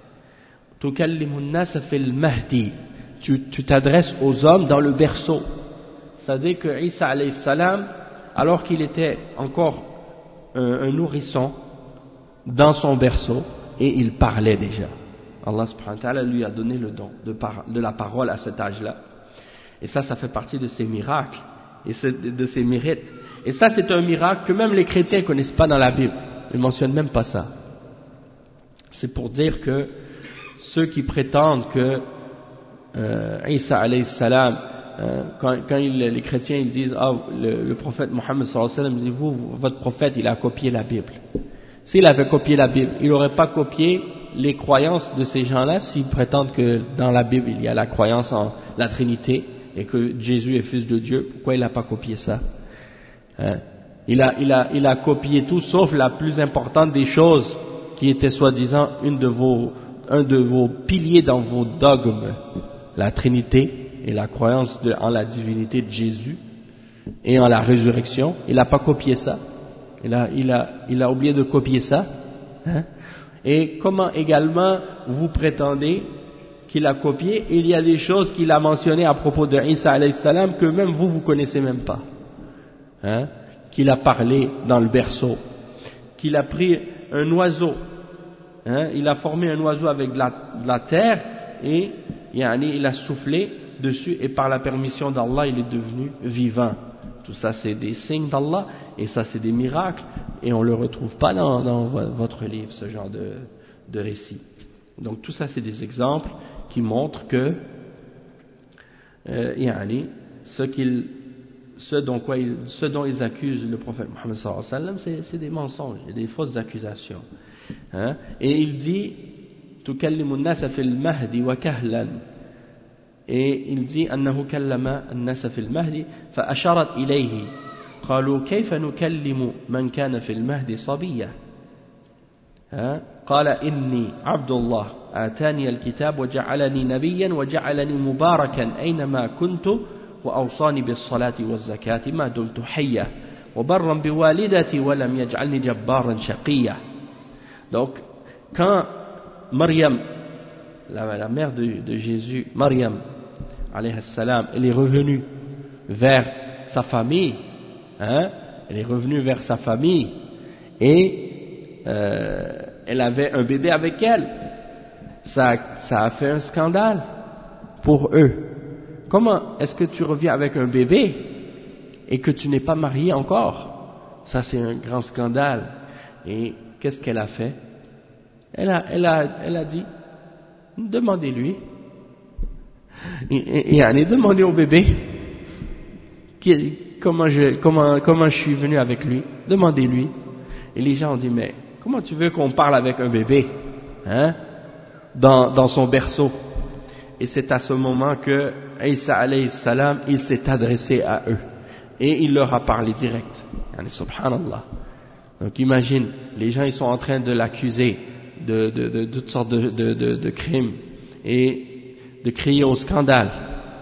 Tu, tu t'adresses aux hommes dans le berceau. C'est-à-dire que Isa alayhi salam, alors qu'il était encore un, un nourrisson dans son berceau, et il parlait déjà. Allah subhanahu wa ta'ala lui a donné le don de, par, de la parole à cet âge-là. Et ça, ça fait partie de ses miracles et de ses mérites. Et ça, c'est un miracle que même les chrétiens ne connaissent pas dans la Bible. Ils ne mentionnent même pas ça. C'est pour dire que ceux qui prétendent que euh, Isa alayhi salam, euh, quand, quand il, les chrétiens ils disent ah, le, le prophète Mohammed sallallahu alayhi wa sallam, dit vous, votre prophète il a copié la Bible. S'il avait copié la Bible, il n'aurait pas copié les croyances de ces gens-là s'ils prétendent que dans la Bible il y a la croyance en la Trinité et que Jésus est fils de Dieu. Pourquoi il n'a pas copié ça? Hein? Il a, il a, il a copié tout sauf la plus importante des choses qui était soi-disant une de vos un de vos piliers dans vos dogmes, la Trinité et la croyance de, en la divinité de Jésus et en la résurrection. Il n'a pas copié ça. Il a, il a, il a oublié de copier ça. Hein? Et comment également vous prétendez qu'il a copié, il y a des choses qu'il a mentionnées à propos de Isa alayhi salam que même vous, vous connaissez même pas. Hein? Qu'il a parlé dans le berceau, qu'il a pris un oiseau. Hein, il a formé un oiseau avec de la, de la terre et yani, il a soufflé dessus et par la permission d'Allah il est devenu vivant. Tout ça c'est des signes d'Allah et ça c'est des miracles et on ne le retrouve pas dans, dans votre livre, ce genre de, de récit. Donc tout ça c'est des exemples qui montrent que euh, yani, ce, qu'il, ce, dont quoi il, ce dont ils accusent le prophète Mohammed sallallahu alayhi wa sallam c'est, c'est des mensonges et des fausses accusations. Hein? Et il dit تكلم الناس في المهد وكهلا et il dit أنه كلم الناس في المهد فأشارت إليه قالوا كيف نكلم من كان في المهد صبيا قال إني عبد الله آتاني الكتاب وجعلني نبيا وجعلني مباركا أينما كنت وأوصاني بالصلاة والزكاة ما دمت حيا وبرا بوالدتي ولم يجعلني جبارا شقيا. Donc, quand Maryam, la, la mère de, de Jésus, Maryam, alayhi salam, elle est revenue vers sa famille, hein, elle est revenue vers sa famille, et euh, elle avait un bébé avec elle. Ça, ça a fait un scandale pour eux. Comment est-ce que tu reviens avec un bébé et que tu n'es pas marié encore? Ça, c'est un grand scandale. Et qu'est-ce qu'elle a fait? Elle a, elle a, elle a dit, demandez-lui. Et, et, et demandez au bébé qui, comment, je, comment, comment je suis venu avec lui. Demandez-lui. Et les gens ont dit, mais comment tu veux qu'on parle avec un bébé, hein, dans, dans son berceau? Et c'est à ce moment que Isa alayhi salam, il s'est adressé à eux. Et il leur a parlé direct. Subhanallah. Donc imagine, les gens ils sont en train de l'accuser de, de, de, de toutes sortes de, de, de, de crimes et de crier au scandale.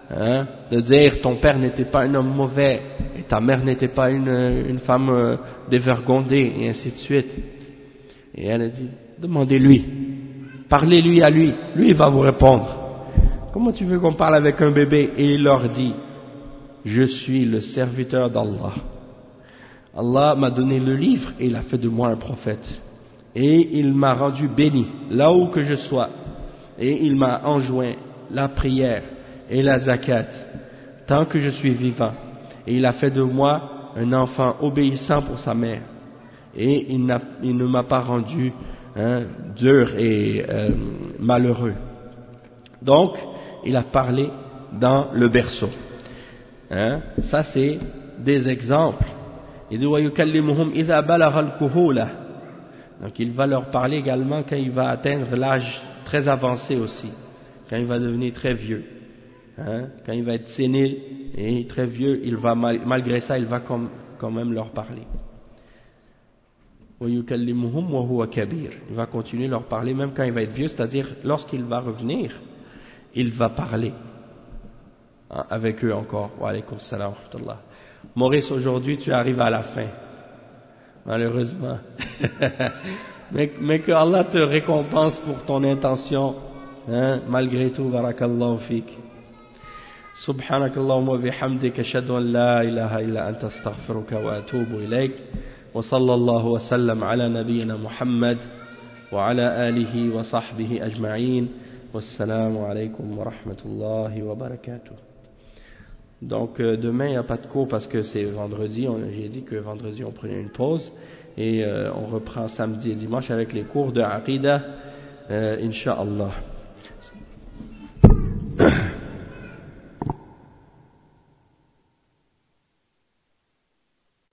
hein, de dire ton père n'était pas un homme mauvais et ta mère n'était pas une, une femme euh, dévergondée et ainsi de suite. Et elle a dit, demandez-lui, parlez-lui à lui, lui il va vous répondre. Comment tu veux qu'on parle avec un bébé? Et il leur dit, je suis le serviteur d'Allah. Allah m'a donné le livre et il a fait de moi un prophète. Et il m'a rendu béni, là où que je sois. Et il m'a enjoint la prière et la zakat, tant que je suis vivant. Et il a fait de moi un enfant obéissant pour sa mère. Et il, n'a, il ne m'a pas rendu hein, dur et euh, malheureux. Donc, il a parlé dans le berceau. Hein? Ça, c'est des exemples. Il dit, وَيُكَلِّمُهُمْ إِذَا بَلَغَ الْكُهُولَةِ. Donc, il va leur parler également quand il va atteindre l'âge très avancé aussi, quand il va devenir très vieux. Hein? Quand il va être sénile et très vieux, il va, malgré ça, il va comme, quand même leur parler. وَيُكَلِّمُهُمْ وَهُوَ كَبِيرٌ. Il va continuer à leur parler même quand il va être vieux, c'est-à-dire lorsqu'il va revenir, il va parler hein, avec eux encore. Wa alaykum salam wa rahmatullah. Maurice, aujourd'hui tu arrives à la fin, malheureusement. mais, mais que Allah te récompense pour ton intention, hein, malgré tout. Barakallahu fik. سبحانك اللهم وبحمدك أشهد أن لا إله إلا أنت أستغفرك وأتوب إليك وصلى الله وسلم على نبينا محمد وعلى آله وصحبه أجمعين والسلام عليكم ورحمة الله وبركاته. Donc euh, demain il n'y a pas de cours parce que c'est vendredi, on, j'ai dit que vendredi on prenait une pause et euh, on reprend samedi et dimanche avec les cours de Aqidah, euh, Inch'Allah.